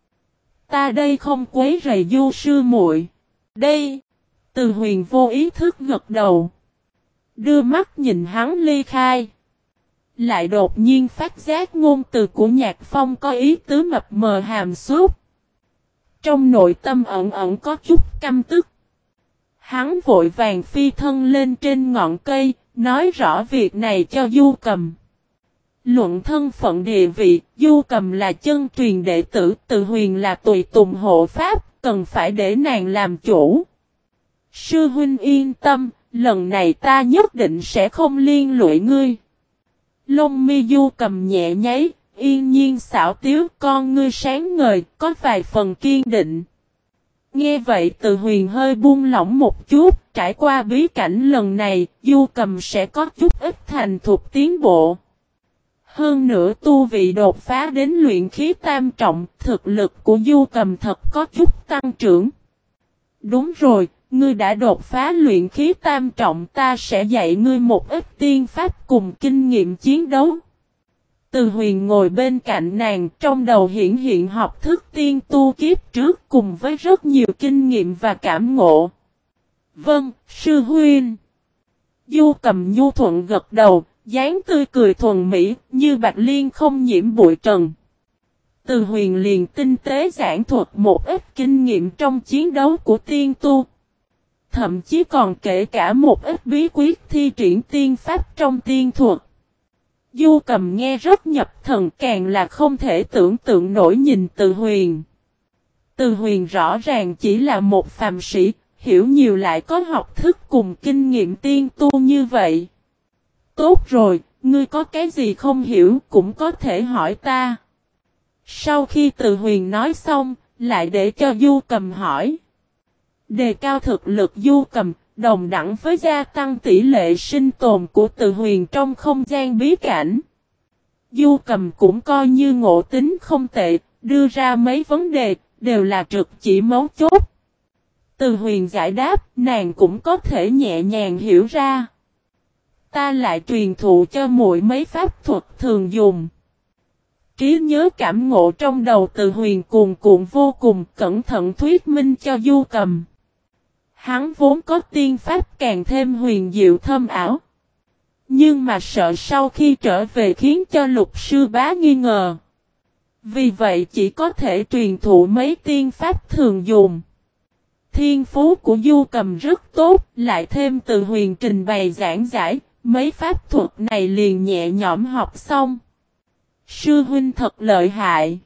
Ta đây không quấy rầy Du sư muội. Đây, Từ Huyền vô ý thức gật đầu. Đưa mắt nhìn hắn ly khai. Lại đột nhiên phát giác ngôn từ của Nhạc Phong có ý tứ mập mờ hàm xúc. Trong nội tâm ẩn ẩn có chút căm tức. Hắn vội vàng phi thân lên trên ngọn cây, nói rõ việc này cho Du Cầm. Luận thân phận địa vị, Du Cầm là chân truyền đệ tử, Từ Huyền là tùy tùng hộ pháp, cần phải để nàng làm chủ. Sư huynh yên tâm, lần này ta nhất định sẽ không liên lụy ngươi. Lông mi Du Cầm nhẹ nháy, yên nhiên xảo tiếu, con ngươi sáng ngời, có vài phần kiên định. Nghe vậy Từ Huyền hơi buông lỏng một chút, trải qua bí cảnh lần này, Du Cầm sẽ có chút ít thành thục tiến bộ. Hơn nữa tu vị đột phá đến luyện khí tam trọng, thực lực của Du Cầm thật có chút tăng trưởng. Đúng rồi, ngươi đã đột phá luyện khí tam trọng, ta sẽ dạy ngươi một ít tiên pháp cùng kinh nghiệm chiến đấu. Từ Huyền ngồi bên cạnh nàng, trong đầu hiển hiện học thức tiên tu kiếp trước cùng với rất nhiều kinh nghiệm và cảm ngộ. Vâng, sư huynh. Du Cầm nhu thuận gật đầu, dáng tươi cười thuần mỹ, như bạch liên không nhiễm bụi trần. Từ Huyền liền tinh tế giảng thuật một ít kinh nghiệm trong chiến đấu của tiên tu. Thậm chí còn kể cả một ít bí quyết thi triển tiên pháp trong tiên thuật. Du Cầm nghe rất nhập thần, càng là không thể tưởng tượng nổi nhìn Từ Huyền. Từ Huyền rõ ràng chỉ là một phàm sĩ, hiểu nhiều lại có học thức cùng kinh nghiệm tiên tu như vậy. Tốt rồi, ngươi có cái gì không hiểu cũng có thể hỏi ta. Sau khi Từ Huyền nói xong, lại để cho Du Cầm hỏi. Đề cao thực lực Du Cầm, đồng đẳng với gia tăng tỷ lệ sinh tồn của Từ Huyền trong không gian bí cảnh. Du Cầm cũng coi như ngộ tính không tệ, đưa ra mấy vấn đề, đều là trực chỉ mấu chốt. Từ Huyền giải đáp, nàng cũng có thể nhẹ nhàng hiểu ra. Ta lại truyền thụ cho muội mấy pháp thuật thường dùng. Trí nhớ cảm ngộ trong đầu Từ Huyền cuồn cuộn vô cùng, cẩn thận thuyết minh cho Du Cầm. Hắn vốn có tiên pháp càng thêm huyền diệu thâm ảo. Nhưng mà sợ sau khi trở về khiến cho lục sư bá nghi ngờ. Vì vậy chỉ có thể truyền thụ mấy tiên pháp thường dùng. Thiên phú của Du Cầm rất tốt, lại thêm Từ Huyền trình bày giảng giải, mấy pháp thuật này liền nhẹ nhõm học xong. Sư huynh thật lợi hại.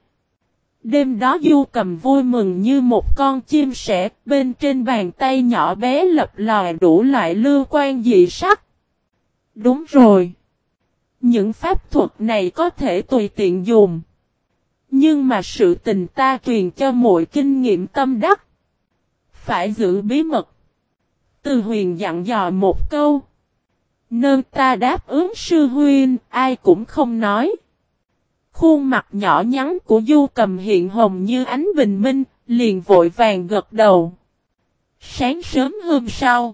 Đêm đó Du Cầm vui mừng như một con chim sẻ, bên trên bàn tay nhỏ bé lập lòi đủ loại lưu quan dị sắc. Đúng rồi. Những pháp thuật này có thể tùy tiện dùng. Nhưng mà sự tình ta truyền cho muội kinh nghiệm tâm đắc. Phải giữ bí mật. Từ Huyền dặn dò một câu. Nơi ta đáp ứng sư huynh, ai cũng không nói. Khuôn mặt nhỏ nhắn của Du Cầm hiện hồng như ánh bình minh, liền vội vàng gật đầu. Sáng sớm hôm sau,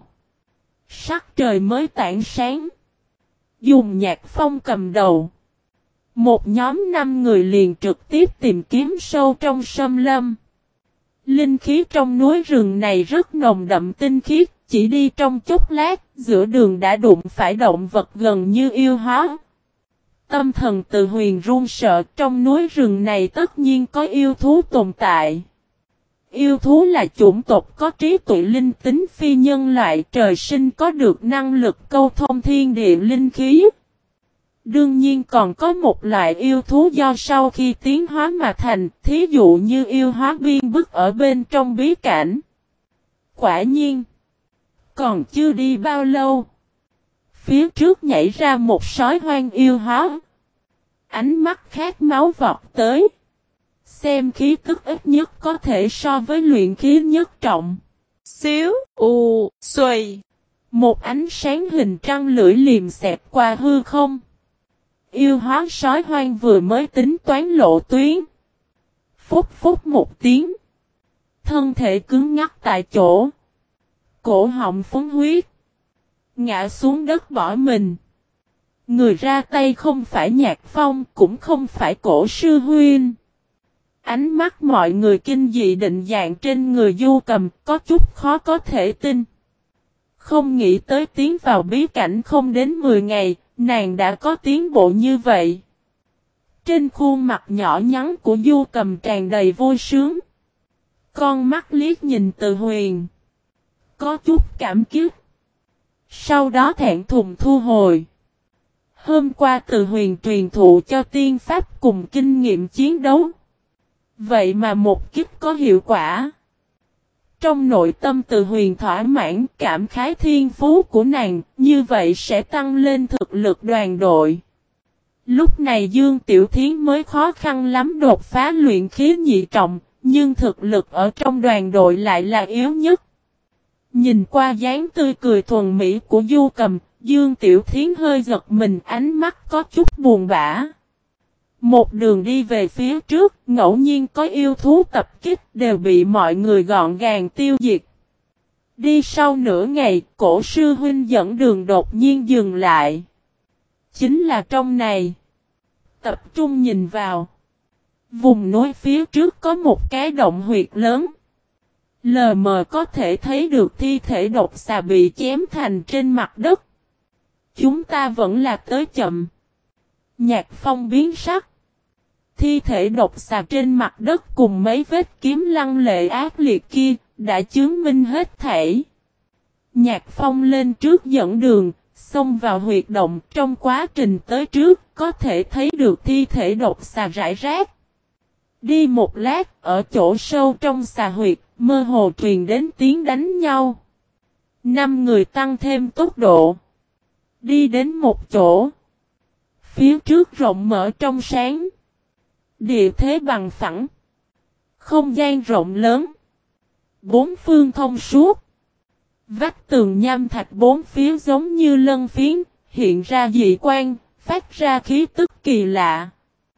sắc trời mới tảng sáng. Dùng Nhạc Phong cầm đầu. Một nhóm năm người liền trực tiếp tìm kiếm sâu trong sâm lâm. Linh khí trong núi rừng này rất nồng đậm tinh khiết, chỉ đi trong chốc lát, giữa đường đã đụng phải động vật gần như yêu hóa. Tâm thần Từ Huyền run sợ, trong núi rừng này tất nhiên có yêu thú tồn tại. Yêu thú là chủng tộc có trí tuệ linh tính phi nhân loại, trời sinh có được năng lực câu thông thiên địa linh khí. Đương nhiên còn có một loại yêu thú do sau khi tiến hóa mà thành, thí dụ như yêu hóa biên bức ở bên trong bí cảnh. Quả nhiên, còn chưa đi bao lâu, phía trước nhảy ra một sói hoang yêu hóa. Ánh mắt khát máu vọt tới. Xem khí tức ít nhất có thể so với luyện khí nhất trọng. Xíu, u, xuôi. Một ánh sáng hình trăng lưỡi liềm xẹt qua hư không. Yêu hóa sói hoang vừa mới tính toán lộ tuyến. Phúc phúc một tiếng. Thân thể cứng ngắc tại chỗ. Cổ họng phun huyết. Ngã xuống đất bỏ mình. Người ra tay không phải Nhạc Phong, cũng không phải Cổ Sư Huynh. Ánh mắt mọi người kinh dị định dạng trên người Du Cầm, có chút khó có thể tin. Không nghĩ tới tiến vào bí cảnh không đến mười ngày, nàng đã có tiến bộ như vậy. Trên khuôn mặt nhỏ nhắn của Du Cầm tràn đầy vui sướng. Con mắt liếc nhìn Từ Huyền. Có chút cảm kích. Sau đó thẹn thùng thu hồi. Hôm qua Từ Huyền truyền thụ cho tiên pháp cùng kinh nghiệm chiến đấu. Vậy mà một kích có hiệu quả. Trong nội tâm Từ Huyền thỏa mãn, cảm khái thiên phú của nàng, như vậy sẽ tăng lên thực lực đoàn đội. Lúc này Dương Tiểu Thiến mới khó khăn lắm đột phá luyện khí nhị trọng, nhưng thực lực ở trong đoàn đội lại là yếu nhất. Nhìn qua dáng tươi cười thuần mỹ của Du Cầm, Dương Tiểu Thiến hơi giật mình, ánh mắt có chút buồn bã. Một đường đi về phía trước, ngẫu nhiên có yêu thú tập kích đều bị mọi người gọn gàng tiêu diệt. Đi sau nửa ngày, Cổ Sư Huynh dẫn đường đột nhiên dừng lại. Chính là trong này. Tập trung nhìn vào. Vùng núi phía trước có một cái động huyệt lớn. Lờ mờ có thể thấy được thi thể độc xà bị chém thành trên mặt đất. Chúng ta vẫn là tới chậm. Nhạc Phong biến sắc. Thi thể độc xà trên mặt đất cùng mấy vết kiếm lăng lệ ác liệt kia, đã chứng minh hết thảy. Nhạc Phong lên trước dẫn đường, xông vào huyệt động, trong quá trình tới trước, có thể thấy được thi thể độc xà rải rác. Đi một lát, ở chỗ sâu trong xà huyệt, mơ hồ truyền đến tiếng đánh nhau. Năm người tăng thêm tốc độ. Đi đến một chỗ. Phía trước rộng mở trong sáng. Địa thế bằng phẳng. Không gian rộng lớn. Bốn phương thông suốt. Vách tường nham thạch bốn phía giống như lân phiến, hiện ra dị quang, phát ra khí tức kỳ lạ.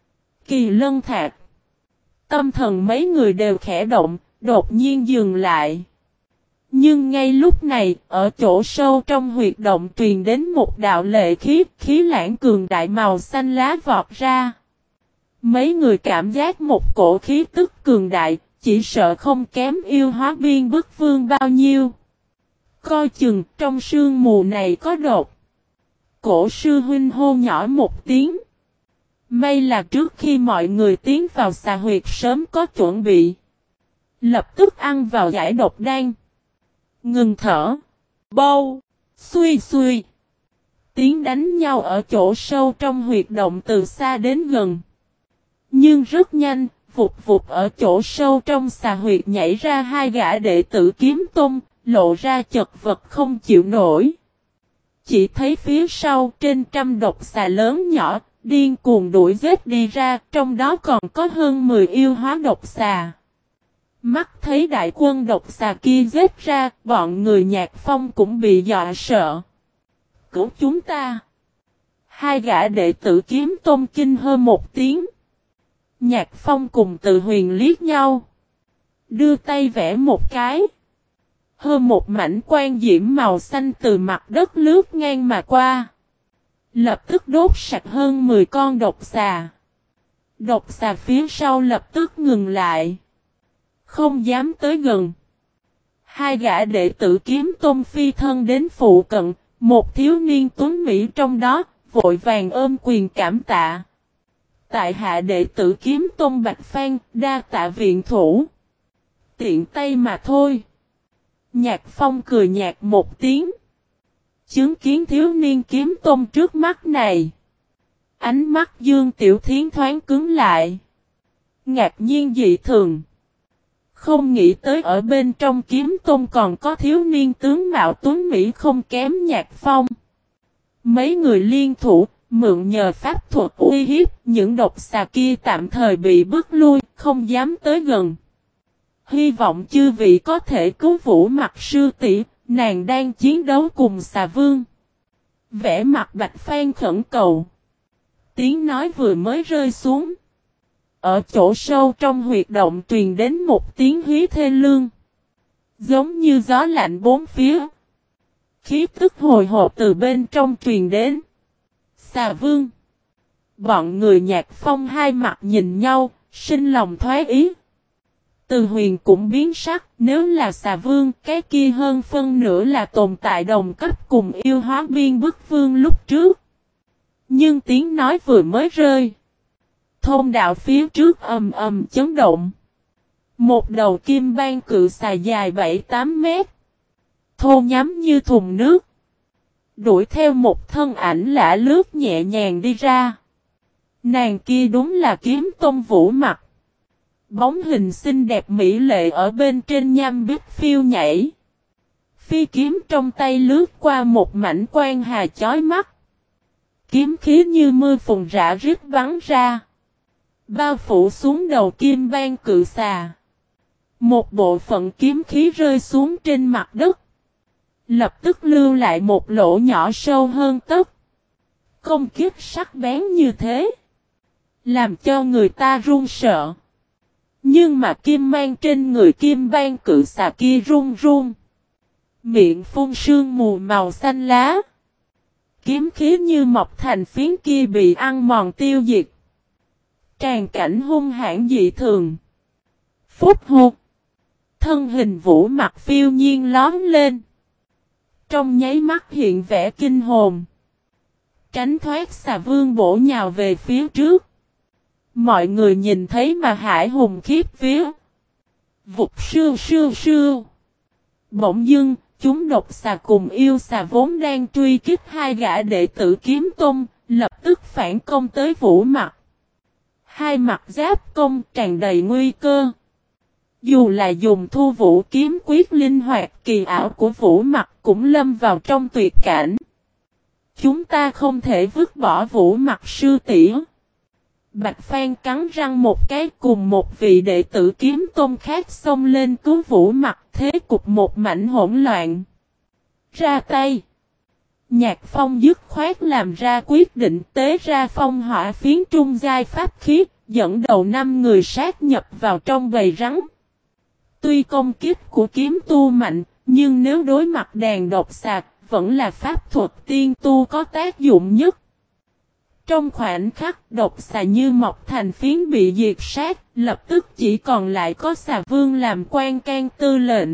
Kỳ lân thạch. Tâm thần mấy người đều khẽ động, đột nhiên dừng lại. Nhưng ngay lúc này, ở chỗ sâu trong huyệt động truyền đến một đạo lệ khí, khí lãng cường đại màu xanh lá vọt ra. Mấy người cảm giác một cổ khí tức cường đại, chỉ sợ không kém yêu hóa biên bức vương bao nhiêu. Coi chừng trong sương mù này có đột. Cổ sư huynh hô nhỏ một tiếng. May là trước khi mọi người tiến vào xà huyệt sớm có chuẩn bị. Lập tức ăn vào giải độc đan. Ngừng thở. Bâu. Xuy xuy. Tiếng đánh nhau ở chỗ sâu trong huyệt động từ xa đến gần. Nhưng rất nhanh, vụt vụt ở chỗ sâu trong xà huyệt nhảy ra hai gã đệ tử kiếm tôn, lộ ra chật vật không chịu nổi. Chỉ thấy phía sau trên trăm độc xà lớn nhỏ, điên cuồng đuổi giết đi ra, trong đó còn có hơn mười yêu hóa độc xà. Mắt thấy đại quân độc xà kia giết ra, bọn người Nhạc Phong cũng bị dọa sợ. Cứu chúng ta! Hai gã đệ tử kiếm tôn kinh hơ một tiếng. Nhạc Phong cùng Từ Huyền liếc nhau. Đưa tay vẽ một cái. Hơ một mảnh quang diễm màu xanh từ mặt đất lướt ngang mà qua. Lập tức đốt sạch hơn mười con độc xà. Độc xà phía sau lập tức ngừng lại. Không dám tới gần. Hai gã đệ tử kiếm tôn phi thân đến phụ cận. Một thiếu niên tuấn Mỹ trong đó vội vàng ôm quyền cảm tạ. Tại hạ đệ tử kiếm tôn Bạch Phan đa tạ viện thủ. Tiện tay mà thôi. Nhạc Phong cười nhạt một tiếng. Chứng kiến thiếu niên kiếm tôn trước mắt này. Ánh mắt Dương Tiểu Thiến thoáng cứng lại. Ngạc nhiên dị thường. Không nghĩ tới ở bên trong kiếm tôn còn có thiếu niên tướng mạo tuấn Mỹ không kém Nhạc Phong. Mấy người liên thủ, mượn nhờ pháp thuật uy hiếp, những độc xà kia tạm thời bị bước lui, không dám tới gần. Hy vọng chư vị có thể cứu Vũ Mặc sư tỷ, nàng đang chiến đấu cùng xà vương. Vẻ mặt Bạch Phan khẩn cầu. Tiếng nói vừa mới rơi xuống. Ở chỗ sâu trong huyệt động truyền đến một tiếng hí thê lương. Giống như gió lạnh bốn phía. Khí tức hồi hộp từ bên trong truyền đến. Xà vương. Bọn người Nhạc Phong hai mặt nhìn nhau, sinh lòng thoái ý. Từ Huyền cũng biến sắc, nếu là xà vương, cái kia hơn phân nửa là tồn tại đồng cấp cùng yêu hóa biên bức vương lúc trước. Nhưng tiếng nói vừa mới rơi. Thôn đạo phía trước ầm ầm chấn động. Một đầu kim ban cự xà dài bảy tám mét. Thô nhắm như thùng nước. Đuổi theo một thân ảnh lạ lướt nhẹ nhàng đi ra. Nàng kia đúng là kiếm tôn Vũ Mặc. Bóng hình xinh đẹp mỹ lệ ở bên trên nham biết phiêu nhảy. Phi kiếm trong tay lướt qua một mảnh quang hà chói mắt. Kiếm khí như mưa phùn rã rít bắn ra. Bao phủ xuống đầu kim ban cự xà. Một bộ phận kiếm khí rơi xuống trên mặt đất. Lập tức lưu lại một lỗ nhỏ sâu hơn tấc. Công kích sắc bén như thế. Làm cho người ta run sợ. Nhưng mà kim mang trên người kim ban cự xà kia run run. Miệng phun sương mù màu xanh lá. Kiếm khí như mọc thành phiến kia bị ăn mòn tiêu diệt. Tràn cảnh hung hãn dị thường. Phút hụt. Thân hình Vũ Mặc phiêu nhiên lóm lên. Trong nháy mắt hiện vẻ kinh hồn. Tránh thoát xà vương bổ nhào về phía trước. Mọi người nhìn thấy mà hải hùng khiếp vía. Vụt sưu sưu sưu. Bỗng dưng, chúng độc xà cùng yêu xà vốn đang truy kích hai gã đệ tử kiếm tôn, lập tức phản công tới Vũ Mặc. Hai mặt giáp công tràn đầy nguy cơ. Dù là dùng thu vũ kiếm quyết linh hoạt kỳ ảo của Vũ Mặc cũng lâm vào trong tuyệt cảnh. Chúng ta không thể vứt bỏ Vũ Mặc sư tỷ. Bạch Phan cắn răng một cái cùng một vị đệ tử kiếm tôn khác xông lên cứu Vũ Mặc, thế cục một mảnh hỗn loạn. Ra tay. Nhạc Phong dứt khoát làm ra quyết định tế ra phong hỏa phiến trung giai pháp khí, dẫn đầu năm người sát nhập vào trong bầy rắn. Tuy công kích của kiếm tu mạnh, nhưng nếu đối mặt đàn độc xà, vẫn là pháp thuật tiên tu có tác dụng nhất. Trong khoảnh khắc độc xà như mọc thành phiến bị diệt sát, lập tức chỉ còn lại có xà vương làm quan can tư lệnh.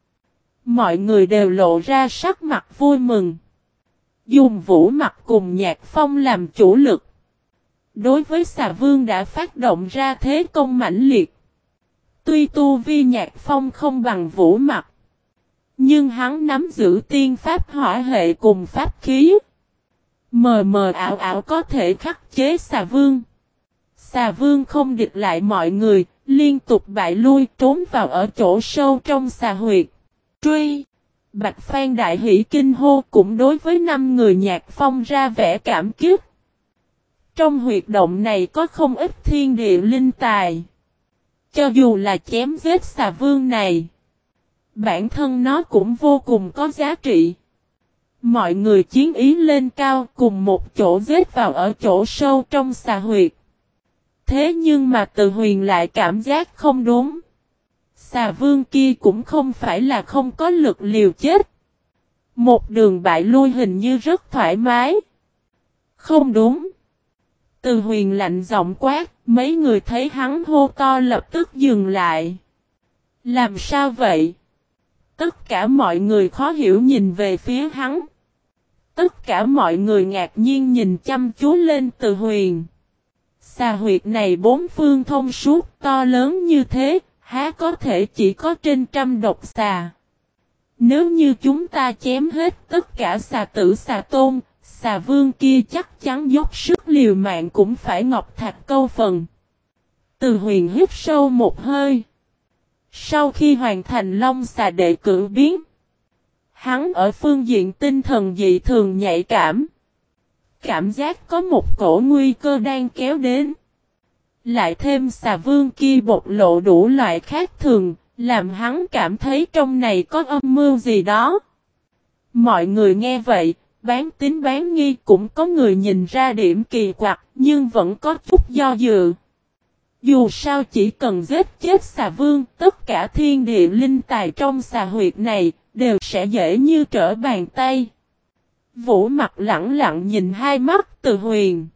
Mọi người đều lộ ra sắc mặt vui mừng. Dùng Vũ Mặc cùng Nhạc Phong làm chủ lực. Đối với xà vương đã phát động ra thế công mãnh liệt. Tuy tu vi Nhạc Phong không bằng Vũ Mặc, nhưng hắn nắm giữ tiên pháp hỏa hệ cùng pháp khí. Mờ mờ ảo ảo có thể khắc chế xà vương. Xà vương không địch lại mọi người, liên tục bại lui trốn vào ở chỗ sâu trong xà huyệt. Truy! Bạch Phan đại hỷ kinh hô cũng đối với năm người Nhạc Phong ra vẻ cảm kích. Trong huyệt động này có không ít thiên địa linh tài. Cho dù là chém giết xà vương này, bản thân nó cũng vô cùng có giá trị. Mọi người chiến ý lên cao cùng một chỗ giết vào ở chỗ sâu trong xà huyệt. Thế nhưng mà Từ Huyền lại cảm giác không đúng. Xà vương kia cũng không phải là không có lực liều chết. Một đường bại lui hình như rất thoải mái. Không đúng. Từ Huyền lạnh giọng quát, mấy người thấy hắn hô to lập tức dừng lại. Làm sao vậy? Tất cả mọi người khó hiểu nhìn về phía hắn. Tất cả mọi người ngạc nhiên nhìn chăm chú lên Từ Huyền. Xà huyệt này bốn phương thông suốt to lớn như thế, há có thể chỉ có trên trăm độc xà. Nếu như chúng ta chém hết tất cả xà tử xà tôn, xà vương kia chắc chắn dốc sức liều mạng cũng phải ngọc thạch câu phần. Từ Huyền hít sâu một hơi. Sau khi hoàn thành Long xà đệ cử biến, hắn ở phương diện tinh thần dị thường nhạy cảm. Cảm giác có một cổ nguy cơ đang kéo đến. Lại thêm xà vương kia bộc lộ đủ loại khác thường, làm hắn cảm thấy trong này có âm mưu gì đó. Mọi người nghe vậy, bán tín bán nghi, cũng có người nhìn ra điểm kỳ quặc, nhưng vẫn có chút do dự. Dù sao chỉ cần giết chết xà vương, tất cả thiên địa linh tài trong xà huyệt này, đều sẽ dễ như trở bàn tay. Vũ mặt lẳng lặng nhìn hai mắt Từ Huyền.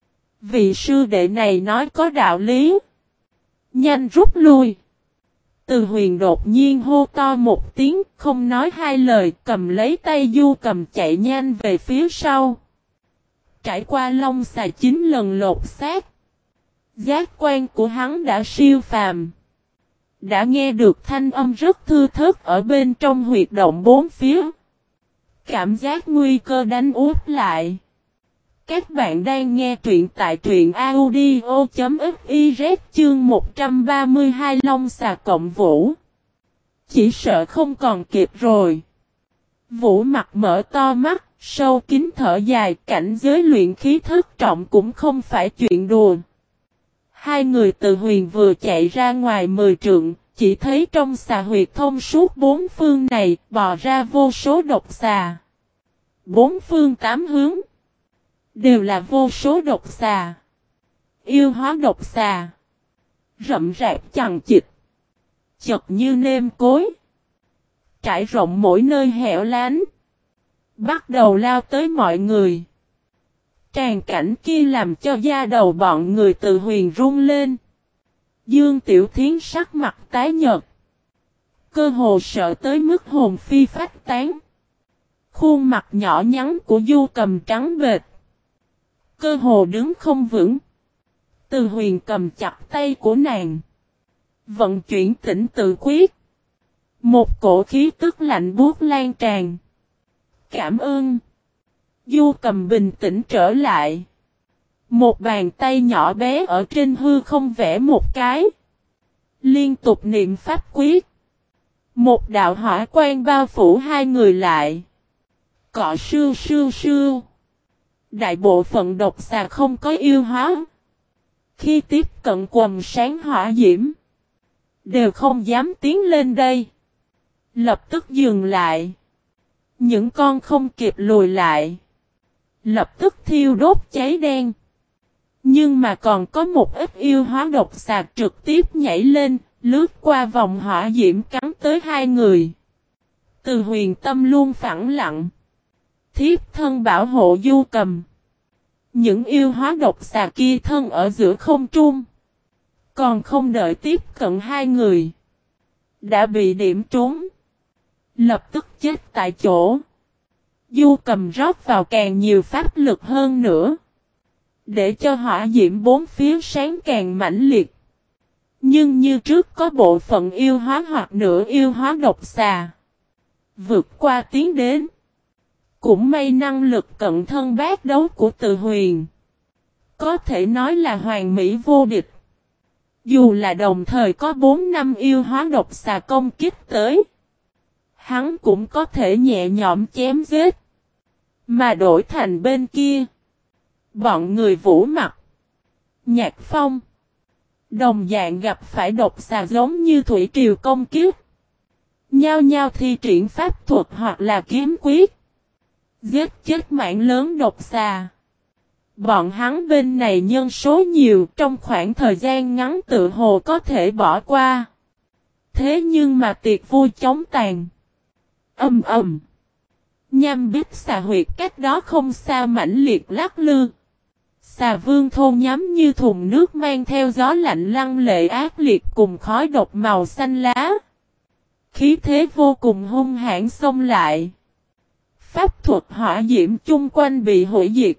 Vị sư đệ này nói có đạo lý. Nhanh rút lui. Từ Huyền đột nhiên hô to một tiếng, không nói hai lời, cầm lấy tay Du Cầm chạy nhanh về phía sau. Trải qua Long xà chín lần lột xác, giác quan của hắn đã siêu phàm. Đã nghe được thanh âm rất thư thớt ở bên trong huyệt động bốn phía. Cảm giác nguy cơ đánh úp lại. Các bạn đang nghe truyện tại truyện audio.fiz chương một trăm ba mươi hai Long xà cộng Vũ. Chỉ sợ không còn kịp rồi. Vũ mặt mở to mắt, sâu kín thở dài, cảnh giới luyện khí thất trọng cũng không phải chuyện đùa. Hai người Từ Huyền vừa chạy ra ngoài mười trượng, chỉ thấy trong xà huyệt thông suốt bốn phương này bò ra vô số độc xà. Bốn phương tám hướng đều là vô số độc xà. Yêu hóa độc xà. Rậm rạp chằng chịt. Chật như nêm cối. Trải rộng mỗi nơi hẻo lánh. Bắt đầu lao tới mọi người. Tràn cảnh kia làm cho da đầu bọn người Từ Huyền run lên. Dương Tiểu Thiến sắc mặt tái nhợt. Cơ hồ sợ tới mức hồn phi phách tán. Khuôn mặt nhỏ nhắn của Du Cầm trắng bệch. Cơ hồ đứng không vững. Từ Huyền cầm chặt tay của nàng. Vận chuyển tỉnh tự quyết. Một cổ khí tức lạnh buốt lan tràn. Cảm ơn. Du Cầm bình tĩnh trở lại. Một bàn tay nhỏ bé ở trên hư không vẽ một cái. Liên tục niệm pháp quyết. Một đạo hỏa quang bao phủ hai người lại. Cọ sưu sưu sưu. Đại bộ phận độc xà không có yêu hóa. Khi tiếp cận quần sáng hỏa diễm, đều không dám tiến lên đây. Lập tức dừng lại. Những con không kịp lùi lại. Lập tức thiêu đốt cháy đen. Nhưng mà còn có một ít yêu hóa độc xà trực tiếp nhảy lên, lướt qua vòng hỏa diễm cắn tới hai người. Từ Huyền tâm luôn phẳng lặng. Thiếp thân bảo hộ Du Cầm. Những yêu hóa độc xà kia thân ở giữa không trung. Còn không đợi tiếp cận hai người. Đã bị điểm trúng. Lập tức chết tại chỗ. Du Cầm rót vào càng nhiều pháp lực hơn nữa. Để cho hỏa diễm bốn phía sáng càng mãnh liệt. Nhưng như trước có bộ phận yêu hóa hoặc nửa yêu hóa độc xà. Vượt qua tiến đến. Cũng may năng lực cận thân bát đấu của Từ Huyền. Có thể nói là hoàn mỹ vô địch. Dù là đồng thời có bốn năm yêu hóa độc xà công kích tới. Hắn cũng có thể nhẹ nhõm chém giết. Mà đổi thành bên kia. Bọn người Vũ Mặc. Nhạc Phong. Đồng dạng gặp phải độc xà giống như thủy triều công kích. Nhao nhao thi triển pháp thuật hoặc là kiếm quyết. Giết chết mảng lớn độc xà. Bọn hắn bên này nhân số nhiều, trong khoảng thời gian ngắn tự hồ có thể bỏ qua. Thế nhưng mà tiệc vui chóng tàn. Ầm ầm. Nham bích xà huyệt cách đó không xa mãnh liệt lắc lư. Xà vương thôn nhắm như thùng nước mang theo gió lạnh lăng lệ ác liệt cùng khói độc màu xanh lá. Khí thế vô cùng hung hãn xông lại. Pháp thuật hỏa diễm chung quanh bị hủy diệt.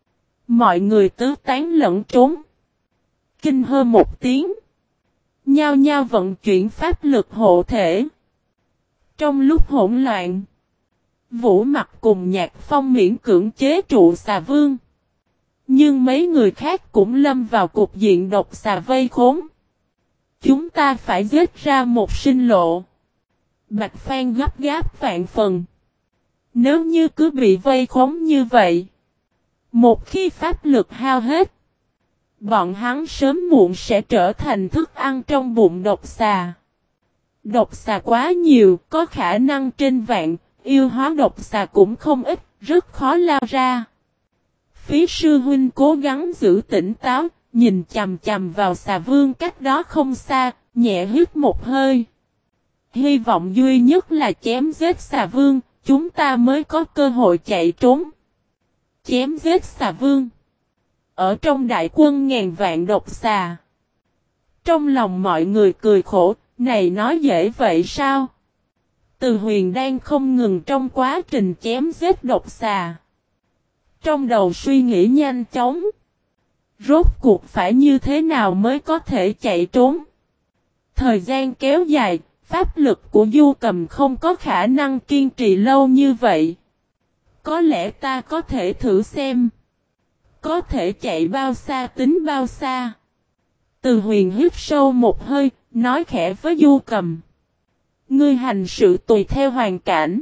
Mọi người tứ tán lẫn trốn. Kinh hơ một tiếng. Nhao nhao vận chuyển pháp lực hộ thể. Trong lúc hỗn loạn, Vũ Mặc cùng Nhạc Phong miễn cưỡng chế trụ xà vương. Nhưng mấy người khác cũng lâm vào cục diện độc xà vây khốn. Chúng ta phải giết ra một sinh lộ. Bạch Phan gấp gáp vạn phần. Nếu như cứ bị vây khốn như vậy, một khi pháp lực hao hết, bọn hắn sớm muộn sẽ trở thành thức ăn trong bụng độc xà. Độc xà quá nhiều, có khả năng trên vạn, yêu hóa độc xà cũng không ít, rất khó lao ra. Phí sư huynh cố gắng giữ tỉnh táo, nhìn chằm chằm vào xà vương cách đó không xa, nhẹ hít một hơi. Hy vọng duy nhất là chém giết xà vương, chúng ta mới có cơ hội chạy trốn. Chém giết xà vương. Ở trong đại quân ngàn vạn độc xà. Trong lòng mọi người cười khổ, này nói dễ vậy sao? Từ Huyền đang không ngừng trong quá trình chém giết độc xà. Trong đầu suy nghĩ nhanh chóng. Rốt cuộc phải như thế nào mới có thể chạy trốn? Thời gian kéo dài, pháp lực của Du Cầm không có khả năng kiên trì lâu như vậy. Có lẽ ta có thể thử xem. Có thể chạy bao xa tính bao xa. Từ Huyền hít sâu một hơi, nói khẽ với Du Cầm. Ngươi hành sự tùy theo hoàn cảnh.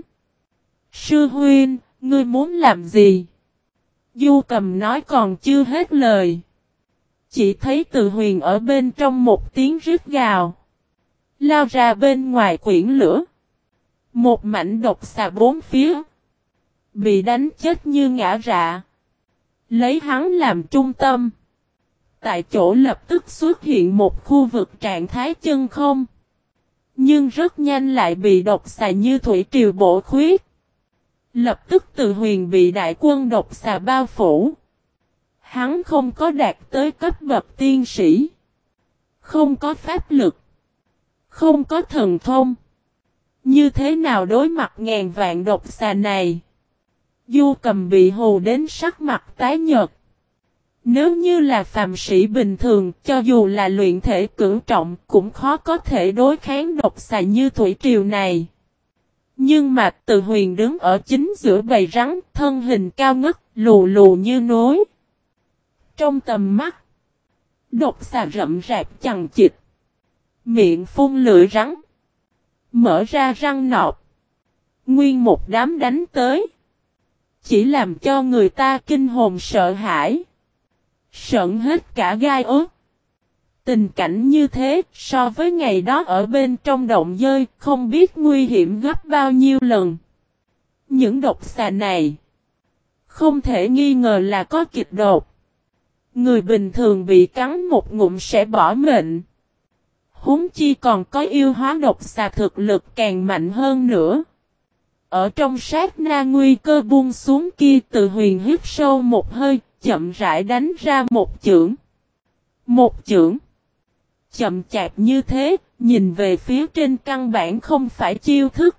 Sư huynh, ngươi muốn làm gì? Du Cầm nói còn chưa hết lời. Chỉ thấy Từ Huyền ở bên trong một tiếng rít gào. Lao ra bên ngoài quyển lửa. Một mảnh độc xà bốn phía. Bị đánh chết như ngã rạ. Lấy hắn làm trung tâm. Tại chỗ lập tức xuất hiện một khu vực trạng thái chân không. Nhưng rất nhanh lại bị độc xà như thủy triều bổ khuyết. Lập tức Từ Huyền bị đại quân độc xà bao phủ. Hắn không có đạt tới cấp bậc tiên sĩ. Không có pháp lực. Không có thần thông. Như thế nào đối mặt ngàn vạn độc xà này? Du Cầm bị hù đến sắc mặt tái nhợt. Nếu như là phàm sĩ bình thường, cho dù là luyện thể cửu trọng, cũng khó có thể đối kháng độc xà như thủy triều này. Nhưng mà Từ Huyền đứng ở chính giữa bầy rắn, thân hình cao ngất, lù lù như núi. Trong tầm mắt, độc xà rậm rạp chằng chịt. Miệng phun lưỡi rắn. Mở ra răng nọc. Nguyên một đám đánh tới. Chỉ làm cho người ta kinh hồn sợ hãi. Sợn hết cả gai ớt. Tình cảnh như thế so với ngày đó ở bên trong động dơi không biết nguy hiểm gấp bao nhiêu lần. Những độc xà này không thể nghi ngờ là có kịch độc. Người bình thường bị cắn một ngụm sẽ bỏ mệnh. Huống chi còn có yêu hóa độc xà thực lực càng mạnh hơn nữa. Ở trong sát na nguy cơ buông xuống kia Từ Huyền hít sâu một hơi, chậm rãi đánh ra một chưởng. Một chưởng. Chậm chạp như thế, nhìn về phía trên căn bản không phải chiêu thức.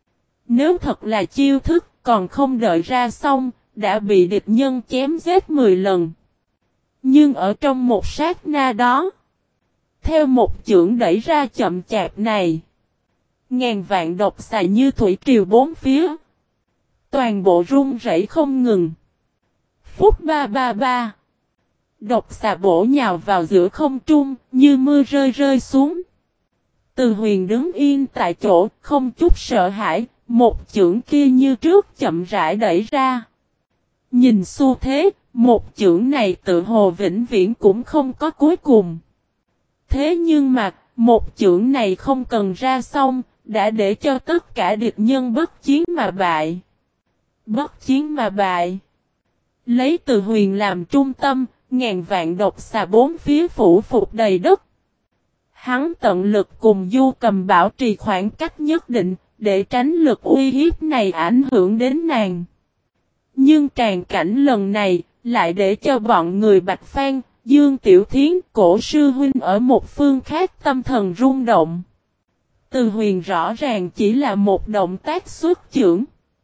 Nếu thật là chiêu thức, còn không đợi ra xong, đã bị địch nhân chém giết mười lần. Nhưng ở trong một sát na đó, theo một chưởng đẩy ra chậm chạp này, ngàn vạn độc xà như thủy triều bốn phía. Toàn bộ rung rẩy không ngừng. Phút ba ba ba. Độc xà bổ nhào vào giữa không trung, như mưa rơi rơi xuống. Từ Huyền đứng yên tại chỗ, không chút sợ hãi, một chưởng kia như trước chậm rãi đẩy ra. Nhìn xu thế, một chưởng này tự hồ vĩnh viễn cũng không có cuối cùng. Thế nhưng mà, một chưởng này không cần ra xong, đã để cho tất cả địch nhân bất chiến mà bại. Bất chiến mà bại. Lấy Từ Huyền làm trung tâm, ngàn vạn độc xà bốn phía phủ phục đầy đất. Hắn tận lực cùng Du Cầm bảo trì khoảng cách nhất định, để tránh lực uy hiếp này ảnh hưởng đến nàng. Nhưng tràn cảnh lần này, lại để cho bọn người Bạch Phan, Dương Tiểu Thiến, Cổ Sư Huynh ở một phương khác tâm thần rung động. Từ Huyền rõ ràng chỉ là một động tác xuất chưởng.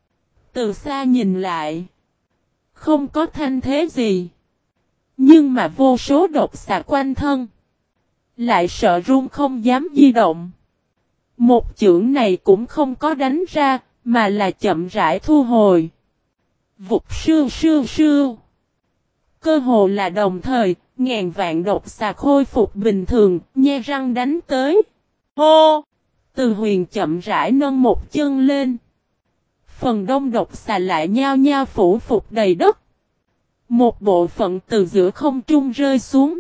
Từ xa nhìn lại, không có thanh thế gì. Nhưng mà vô số độc xà quanh thân, lại sợ run không dám di động. Một chưởng này cũng không có đánh ra, mà là chậm rãi thu hồi. Vụt sưu sưu sưu. Cơ hồ là đồng thời, ngàn vạn độc xà khôi phục bình thường, nhe răng đánh tới. Hô! Từ Huyền chậm rãi nâng một chân lên. Phần đông độc xà lại nhao nhao phủ phục đầy đất. Một bộ phận từ giữa không trung rơi xuống.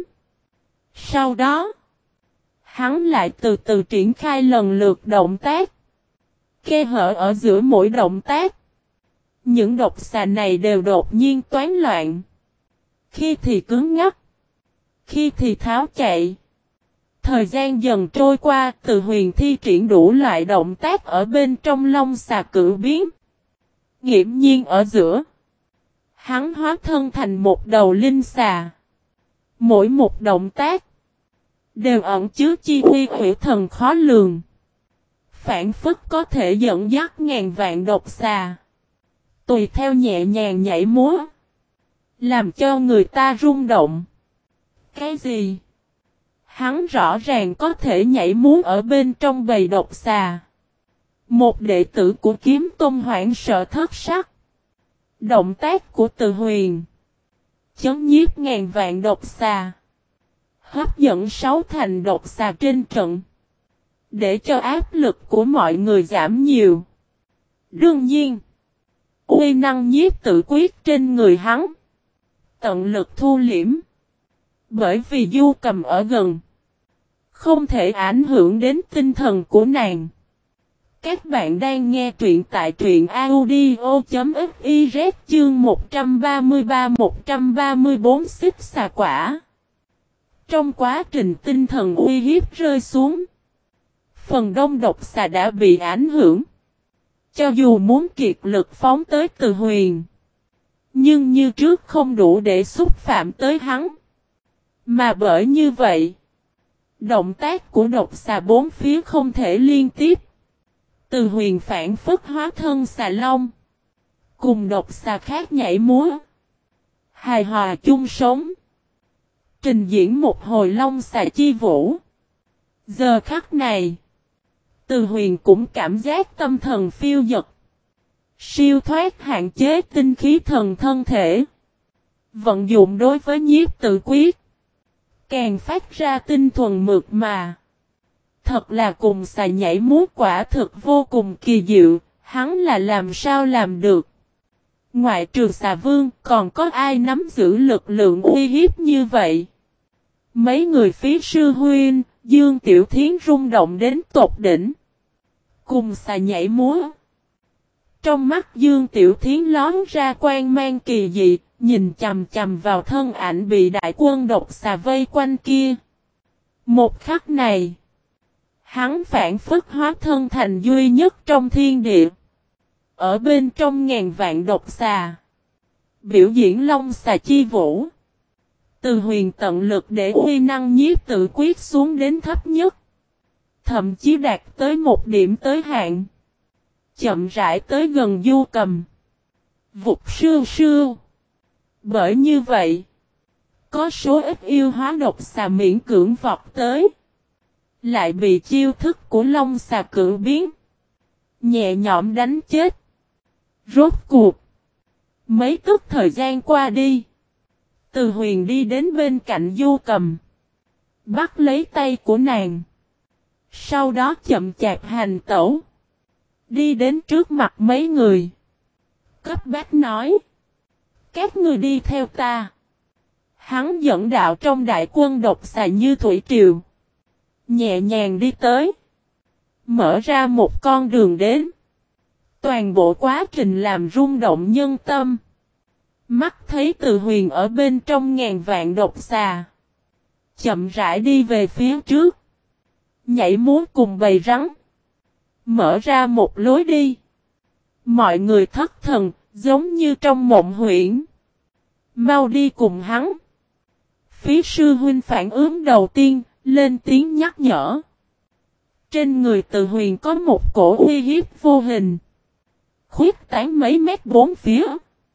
Sau đó, hắn lại từ từ triển khai lần lượt động tác. Khe hở ở giữa mỗi động tác. Những độc xà này đều đột nhiên toán loạn. Khi thì cứng ngắc. Khi thì tháo chạy. Thời gian dần trôi qua, Từ Huyền thi triển đủ loại động tác ở bên trong long xà cử biến. Nghiễm nhiên ở giữa. Hắn hóa thân thành một đầu linh xà. Mỗi một động tác đều ẩn chứa chi uy huyễn thần khó lường. Phản phất có thể dẫn dắt ngàn vạn độc xà. Tùy theo nhẹ nhàng nhảy múa. Làm cho người ta rung động. Cái gì? Hắn rõ ràng có thể nhảy múa ở bên trong bầy độc xà. Một đệ tử của Kiếm Tôn hoảng sợ thất sắc. Động tác của Từ Huyền chấn nhiếp ngàn vạn độc xà. Hấp dẫn sáu thành độc xà trên trận. Để cho áp lực của mọi người giảm nhiều. Đương nhiên, uy năng nhiếp tự quyết trên người hắn tận lực thu liễm. Bởi vì Du Cầm ở gần, không thể ảnh hưởng đến tinh thần của nàng. Các bạn đang nghe truyện tại truyện audio.fiz chương một trăm ba mươi ba một trăm ba mươi bốn xích xà quả. Trong quá trình tinh thần uy hiếp rơi xuống, phần đông độc xà đã bị ảnh hưởng. Cho dù muốn kiệt lực phóng tới Từ Huyền, nhưng như trước không đủ để xúc phạm tới hắn. Mà bởi như vậy, động tác của độc xà bốn phía không thể liên tiếp. Từ Huyền phản phất hóa thân xà long, cùng độc xà khác nhảy múa, hài hòa chung sống, trình diễn một hồi long xà chi vũ. Giờ khắc này, Từ Huyền cũng cảm giác tâm thần phiêu dật, siêu thoát hạn chế tinh khí thần thân thể, vận dụng đối với nhiếp tự quyết, càng phát ra tinh thuần mượt mà. Thật là cùng xà nhảy múa quả thực vô cùng kỳ diệu, hắn là làm sao làm được. Ngoại trừ xà vương, còn có ai nắm giữ lực lượng uy hiếp như vậy? Mấy người Phí Sư Huynh, Dương Tiểu Thiến rung động đến tột đỉnh. Cùng xà nhảy múa. Trong mắt Dương Tiểu Thiến lón ra quang mang kỳ dị, nhìn chầm chầm vào thân ảnh bị đại quân độc xà vây quanh kia. Một khắc này, hắn phản phất hóa thân thành duy nhất trong thiên địa. Ở bên trong ngàn vạn độc xà, biểu diễn long xà chi vũ. Từ Huyền tận lực để uy năng nhiếp tự quyết xuống đến thấp nhất. Thậm chí đạt tới một điểm tới hạn. Chậm rãi tới gần Du Cầm. Vụt sưu sưu. Bởi như vậy, có số ít yêu hóa độc xà miễn cưỡng vọt tới. Lại bị chiêu thức của long xà cử biến. Nhẹ nhõm đánh chết. Rốt cuộc. Mấy tức thời gian qua đi. Từ Huyền đi đến bên cạnh Du Cầm. Bắt lấy tay của nàng. Sau đó chậm chạp hành tẩu. Đi đến trước mặt mấy người. Cấp bách nói. Các người đi theo ta. Hắn dẫn đạo trong đại quân độc xà như thủy triều. Nhẹ nhàng đi tới. Mở ra một con đường đến. Toàn bộ quá trình làm rung động nhân tâm. Mắt thấy Từ Huyền ở bên trong ngàn vạn độc xà. Chậm rãi đi về phía trước. Nhảy múa cùng bầy rắn. Mở ra một lối đi. Mọi người thất thần, giống như trong mộng huyễn. Mau đi cùng hắn. Phí Sư Huynh phản ứng đầu tiên, lên tiếng nhắc nhở. Trên người Từ Huyền có một cổ uy hiếp vô hình. Khuyết tán mấy mét bốn phía.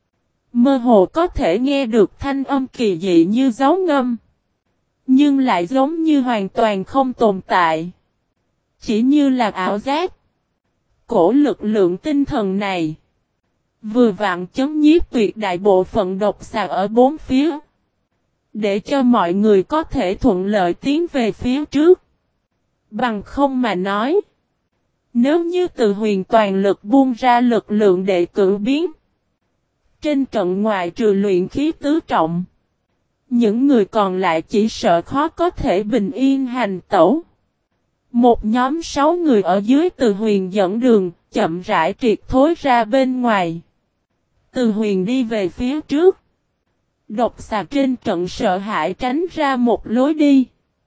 Mơ hồ có thể nghe được thanh âm kỳ dị như dấu ngâm. Nhưng lại giống như hoàn toàn không tồn tại. Chỉ như là ảo giác. Cổ lực lượng tinh thần này vừa vặn chấn nhiếp tuyệt đại bộ phận độc xà ở bốn phía. để cho mọi người có thể thuận lợi tiến về phía trước. Bằng không mà nói, nếu như Từ Huyền toàn lực buông ra lực lượng để cử biến, trên trận ngoại trừ luyện khí tứ trọng, những người còn lại chỉ sợ khó có thể bình yên hành tẩu. Một nhóm sáu người ở dưới Từ Huyền dẫn đường, chậm rãi triệt thối ra bên ngoài. Từ Huyền đi về phía trước. Độc xà trên trận sợ hãi tránh ra một lối đi.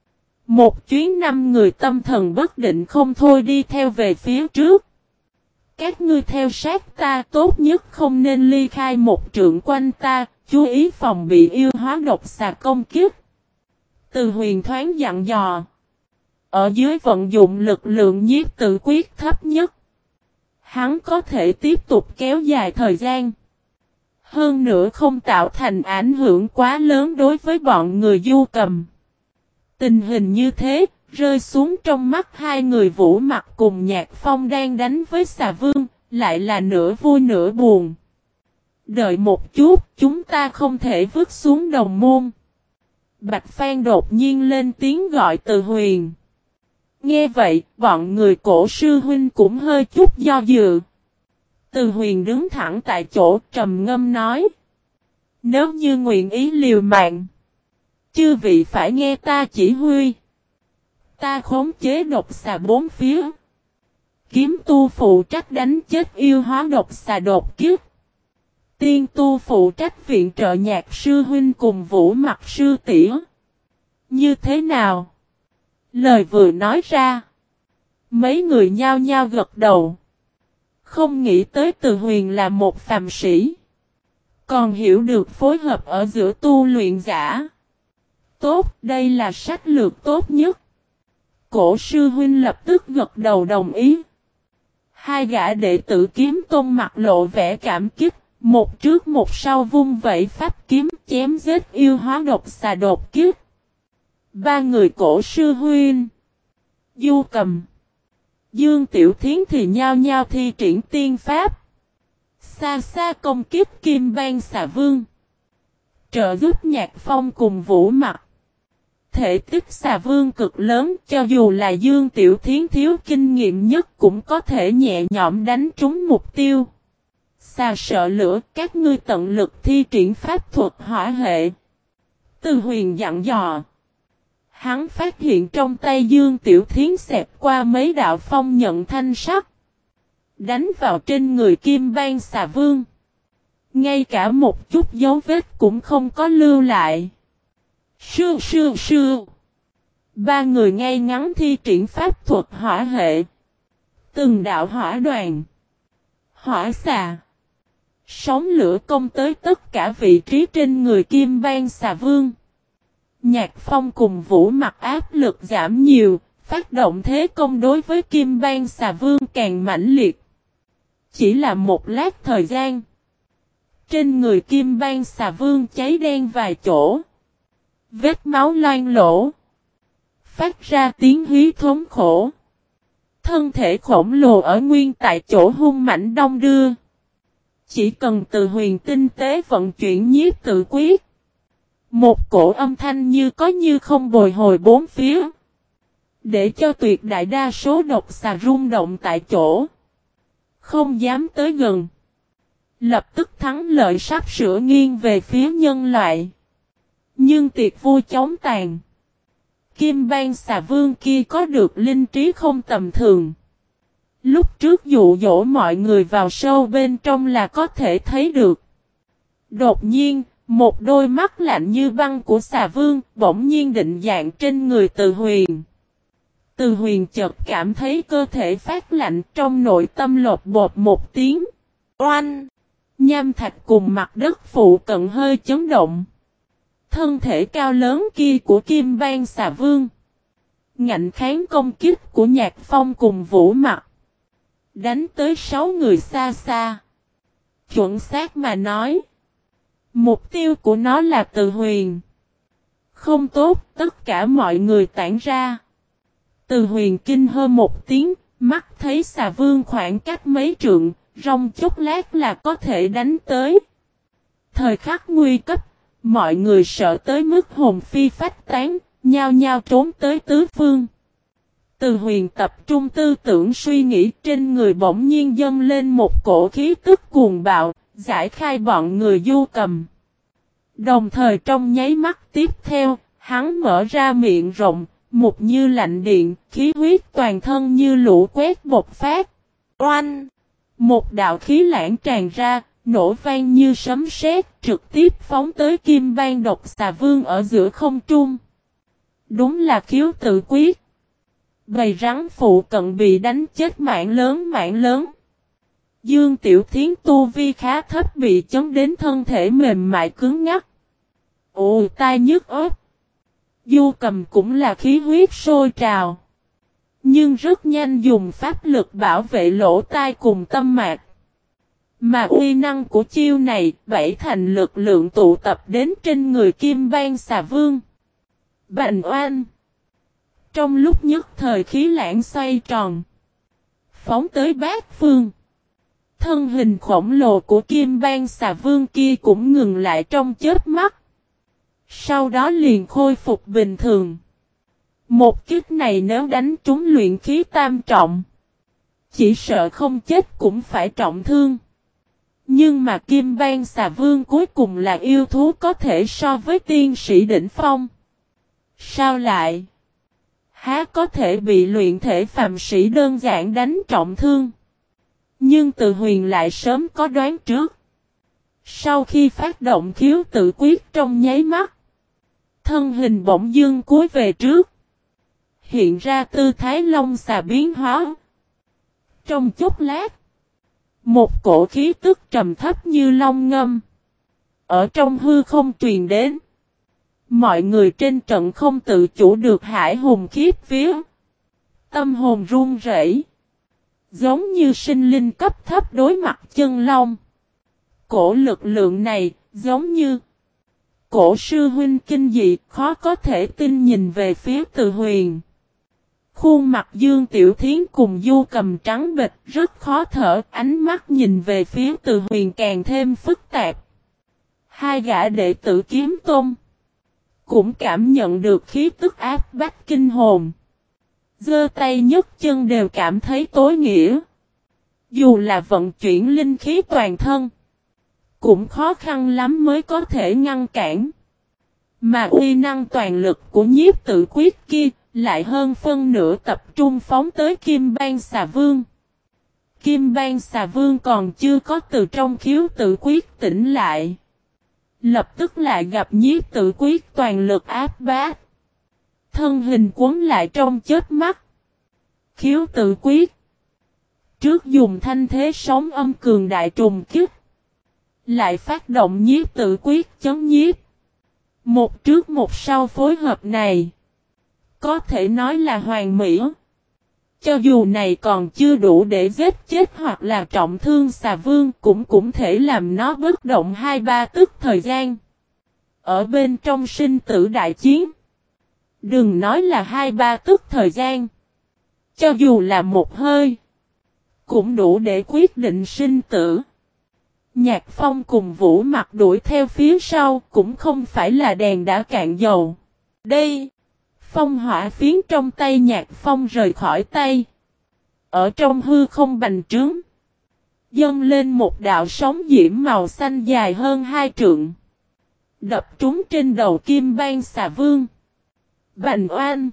Một chuyến năm người tâm thần bất định không thôi đi theo về phía trước. Các ngươi theo sát ta, tốt nhất không nên ly khai một trượng quanh ta, chú ý phòng bị yêu hóa độc xà công kích. Từ Huyền thoáng dặn dò. Ở dưới vận dụng lực lượng nhiếp tự quyết thấp nhất, hắn có thể tiếp tục kéo dài thời gian. Hơn nữa không tạo thành ảnh hưởng quá lớn đối với bọn người Du Cầm. Tình hình như thế, rơi xuống trong mắt hai người Vũ Mặc cùng Nhạc Phong đang đánh với xà vương, lại là nửa vui nửa buồn. Đợi một chút, chúng ta không thể vứt xuống đồng môn. Bạch Phan đột nhiên lên tiếng gọi Từ Huyền. Nghe vậy, bọn người Cổ sư huynh cũng hơi chút do dự. Từ Huyền đứng thẳng tại chỗ trầm ngâm nói. Nếu như nguyện ý liều mạng, chư vị phải nghe ta chỉ huy. Ta khống chế độc xà bốn phía. Kiếm tu phụ trách đánh chết yêu hóa độc xà đột kiếp. Tiên tu phụ trách viện trợ Nhạc sư huynh cùng Vũ Mặc sư tỷ. Như thế nào? Lời vừa nói ra, mấy người nhao nhao gật đầu. Không nghĩ tới Từ Huyền là một phàm sĩ, còn hiểu được phối hợp ở giữa tu luyện giả. Tốt, đây là sách lược tốt nhất. Cổ sư huynh lập tức gật đầu đồng ý. Hai gã đệ tử kiếm tôn mặt lộ vẻ cảm kích, một trước một sau vung vẩy pháp kiếm chém giết yêu hóa độc xà đột kiếp. Ba người Cổ sư huynh, Du Cầm, Dương Tiểu Thiến thì nhao nhao thi triển tiên pháp. Xa xa công kích Kim Bang xà vương, trợ giúp Nhạc Phong cùng Vũ Mặc. Thể tích xà vương cực lớn, cho dù là Dương Tiểu Thiến thiếu kinh nghiệm nhất cũng có thể nhẹ nhõm đánh trúng mục tiêu. Xà sợ lửa, các ngươi tận lực thi triển pháp thuật hỏa hệ. Từ Huyền dặn dò. Hắn phát hiện trong tay Dương Tiểu Thiến xẹt qua mấy đạo phong nhận thanh sắc, đánh vào trên người Kim Bang xà vương. Ngay cả một chút dấu vết cũng không có lưu lại. Sư sư sư. Ba người ngay ngắn thi triển pháp thuật hỏa hệ. Từng đạo hỏa đoàn, hỏa xà, sóng lửa công tới tất cả vị trí trên người Kim Bang xà vương. Nhạc Phong cùng Vũ Mặc áp lực giảm nhiều, phát động thế công đối với Kim Bang xà vương càng mãnh liệt. Chỉ là một lát thời gian, trên người Kim Bang xà vương cháy đen vài chỗ, vết máu loang lỗ, phát ra tiếng hí thống khổ. Thân thể khổng lồ ở nguyên tại chỗ hung mãnh đong đưa. Chỉ cần Từ Huyền tinh tế vận chuyển nhiếp tự quyết, một cổ âm thanh như có như không bồi hồi bốn phía, để cho tuyệt đại đa số độc xà rung động tại chỗ, không dám tới gần. Lập tức thắng lợi sắp sửa nghiêng về phía nhân loại. Nhưng tiệc vui chóng tàn. Kim Bang xà vương kia có được linh trí không tầm thường. Lúc trước dụ dỗ mọi người vào sâu bên trong là có thể thấy được. Đột nhiên, một đôi mắt lạnh như băng của xà vương bỗng nhiên định dạng trên người Từ Huyền. Từ Huyền chợt cảm thấy cơ thể phát lạnh, trong nội tâm lột bột một tiếng. Oanh! Nham thạch cùng mặt đất phụ cận hơi chấn động. Thân thể cao lớn kia của Kim Bang xà vương ngạnh kháng công kích của Nhạc Phong cùng Vũ Mặc, đánh tới sáu người xa xa. Chuẩn xác mà nói, mục tiêu của nó là Từ Huyền. Không tốt, tất cả mọi người tản ra. Từ Huyền kinh hơ một tiếng, mắt thấy xà vương khoảng cách mấy trượng, rong chốc lát là có thể đánh tới. Thời khắc nguy cấp, Mọi người sợ tới mức hồn phi phách tán, nhao nhao trốn tới tứ phương. Từ Huyền tập trung tư tưởng suy nghĩ, trên người bỗng nhiên dâng lên một cổ khí tức cuồng bạo, giải khai bọn người Du Cầm. Đồng thời trong nháy mắt tiếp theo, hắn mở ra miệng rộng, mục như lạnh điện, khí huyết toàn thân như lũ quét bộc phát. Oanh! Một đạo khí lãng tràn ra, nổ vang như sấm sét, trực tiếp phóng tới Kim Bang Độc Xà Vương ở giữa không trung. Đúng là khiếu tự quyết. Bầy rắn phụ cận bị đánh chết mạng lớn mạng lớn. Dương Tiểu Thiến tu vi khá thấp bị chấn đến thân thể mềm mại cứng ngắc. Ồ, tai nhức ớt. Du Cầm cũng là khí huyết sôi trào. Nhưng rất nhanh dùng pháp lực bảo vệ lỗ tai cùng tâm mạc. Mà uy năng của chiêu này, bảy thành lực lượng tụ tập đến trên người Kim Bang Xà Vương. Bành oanh! Trong lúc nhất thời khí lãng xoay tròn. Phóng tới bát phương. Thân hình khổng lồ của Kim Bang Xà Vương kia cũng ngừng lại trong chớp mắt. Sau đó liền khôi phục bình thường. Một kích này nếu đánh trúng luyện khí tam trọng, chỉ sợ không chết cũng phải trọng thương. Nhưng mà Kim Bang Xà Vương cuối cùng là yêu thú có thể so với tiên sĩ đỉnh phong. Sao lại? Há có thể bị luyện thể phàm sĩ đơn giản đánh trọng thương. Nhưng Từ Huyền lại sớm có đoán trước. Sau khi phát động khiếu tự quyết trong nháy mắt, thân hình bỗng dưng cúi về trước. Hiện ra tư thái long xà biến hóa. Trong chốc lát, một cổ khí tức trầm thấp như long ngâm ở trong hư không truyền đến. Mọi người trên trận không tự chủ được hải hùng khiếp vía. Tâm hồn run rẩy, giống như sinh linh cấp thấp đối mặt chân long. Cổ lực lượng này giống như cổ sư huynh kinh dị, khó có thể tin nhìn về phía Từ Huyền. Khuôn mặt Dương Tiểu Thiến cùng Du Cầm trắng bệch, rất khó thở, ánh mắt nhìn về phía Từ Huyền càng thêm phức tạp. Hai gã đệ tử Kiếm Tôn cũng cảm nhận được khí tức áp bách kinh hồn. Giơ tay nhấc chân đều cảm thấy tối nghĩa. Dù là vận chuyển linh khí toàn thân, cũng khó khăn lắm mới có thể ngăn cản. Mà uy năng toàn lực của nhiếp tự quyết kia, lại hơn phân nửa tập trung phóng tới Kim Bang Xà Vương. Kim Bang Xà Vương còn chưa có từ trong khiếu tự quyết tỉnh lại. Lập tức lại gặp nhiếp tự quyết toàn lực áp bát. Thân hình cuốn lại trong chớp mắt. Khiếu tự quyết. Trước dùng thanh thế sóng âm cường đại trùng kích. Lại phát động nhiếp tự quyết chấn nhiếp. Một trước một sau phối hợp này, có thể nói là hoàn mỹ. Cho dù này còn chưa đủ để giết chết hoặc là trọng thương Xà Vương, cũng cũng thể làm nó bất động hai ba tức thời gian. Ở bên trong sinh tử đại chiến, đừng nói là hai ba tức thời gian, cho dù là một hơi, cũng đủ để quyết định sinh tử. Nhạc Phong cùng Vũ Mặc đuổi theo phía sau, cũng không phải là đèn đã cạn dầu. Đây, phong hỏa phiến trong tay Nhạc Phong rời khỏi tay. Ở trong hư không bành trướng, dâng lên một đạo sóng diễm màu xanh dài hơn hai trượng. Đập trúng trên đầu Kim Bang Xà Vương. Bành oanh!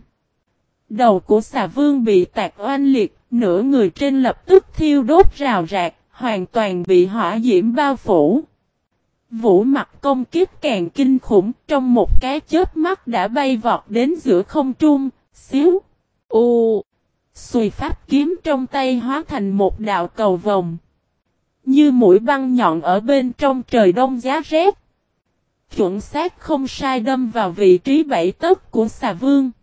Đầu của Xà Vương bị tạc oanh liệt, nửa người trên lập tức thiêu đốt rào rạc, hoàn toàn bị hỏa diễm bao phủ. Vũ Mặc công kích càng kinh khủng, trong một cái chớp mắt đã bay vọt đến giữa không trung, xíu. U! Xùy pháp kiếm trong tay hóa thành một đạo cầu vồng. Như mũi băng nhọn ở bên trong trời đông giá rét. Chuẩn xác không sai đâm vào vị trí bảy tấc của Xà Vương.